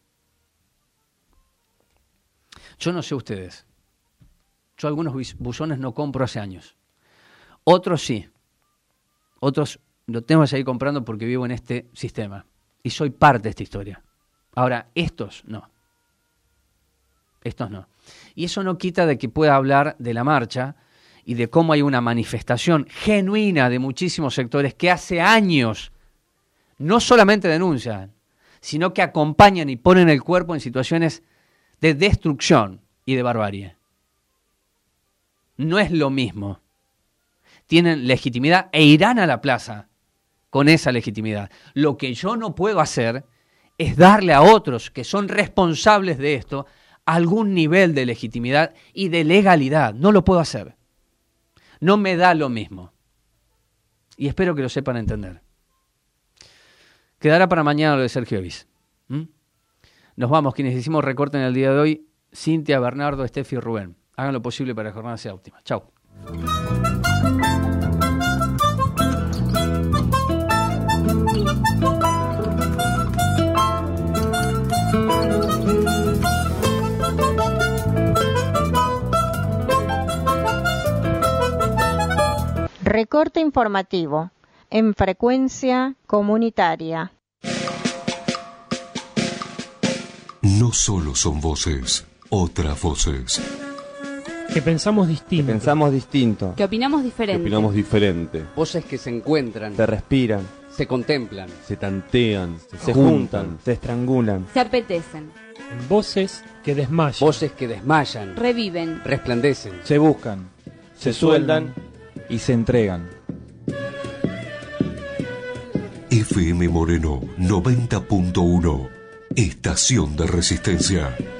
Yo no sé ustedes. Yo algunos buzones no compro hace años. Otros sí. Otros lo tengo que seguir comprando porque vivo en este sistema. Y soy parte de esta historia. Ahora, estos no. Estos no. Y eso no quita de que pueda hablar de la marcha y de cómo hay una manifestación genuina de muchísimos sectores que hace años no solamente denuncian, sino que acompañan y ponen el cuerpo en situaciones de destrucción y de barbarie. No es lo mismo. Tienen legitimidad e irán a la plaza con esa legitimidad. Lo que yo no puedo hacer es darle a otros que son responsables de esto algún nivel de legitimidad y de legalidad. No lo puedo hacer. No me da lo mismo. Y espero que lo sepan entender. Quedará para mañana lo de Sergio Evis. Nos vamos, quienes hicimos recorte en el día de hoy, Cintia, Bernardo, Estefi y Rubén. Hagan lo posible para que la jornada sea óptima. Chau. Recorte informativo en frecuencia comunitaria. No solo son voces, otras voces. Que pensamos distinto. Que opinamos diferente. Voces que se encuentran. Se respiran. Se contemplan. Se tantean. Se juntan. Se estrangulan. Se apetecen. Voces que desmayan. Voces que desmayan. Reviven. Resplandecen. Se buscan. Se sueldan. Y se entregan. FM Moreno 90.1. Estación de Resistencia.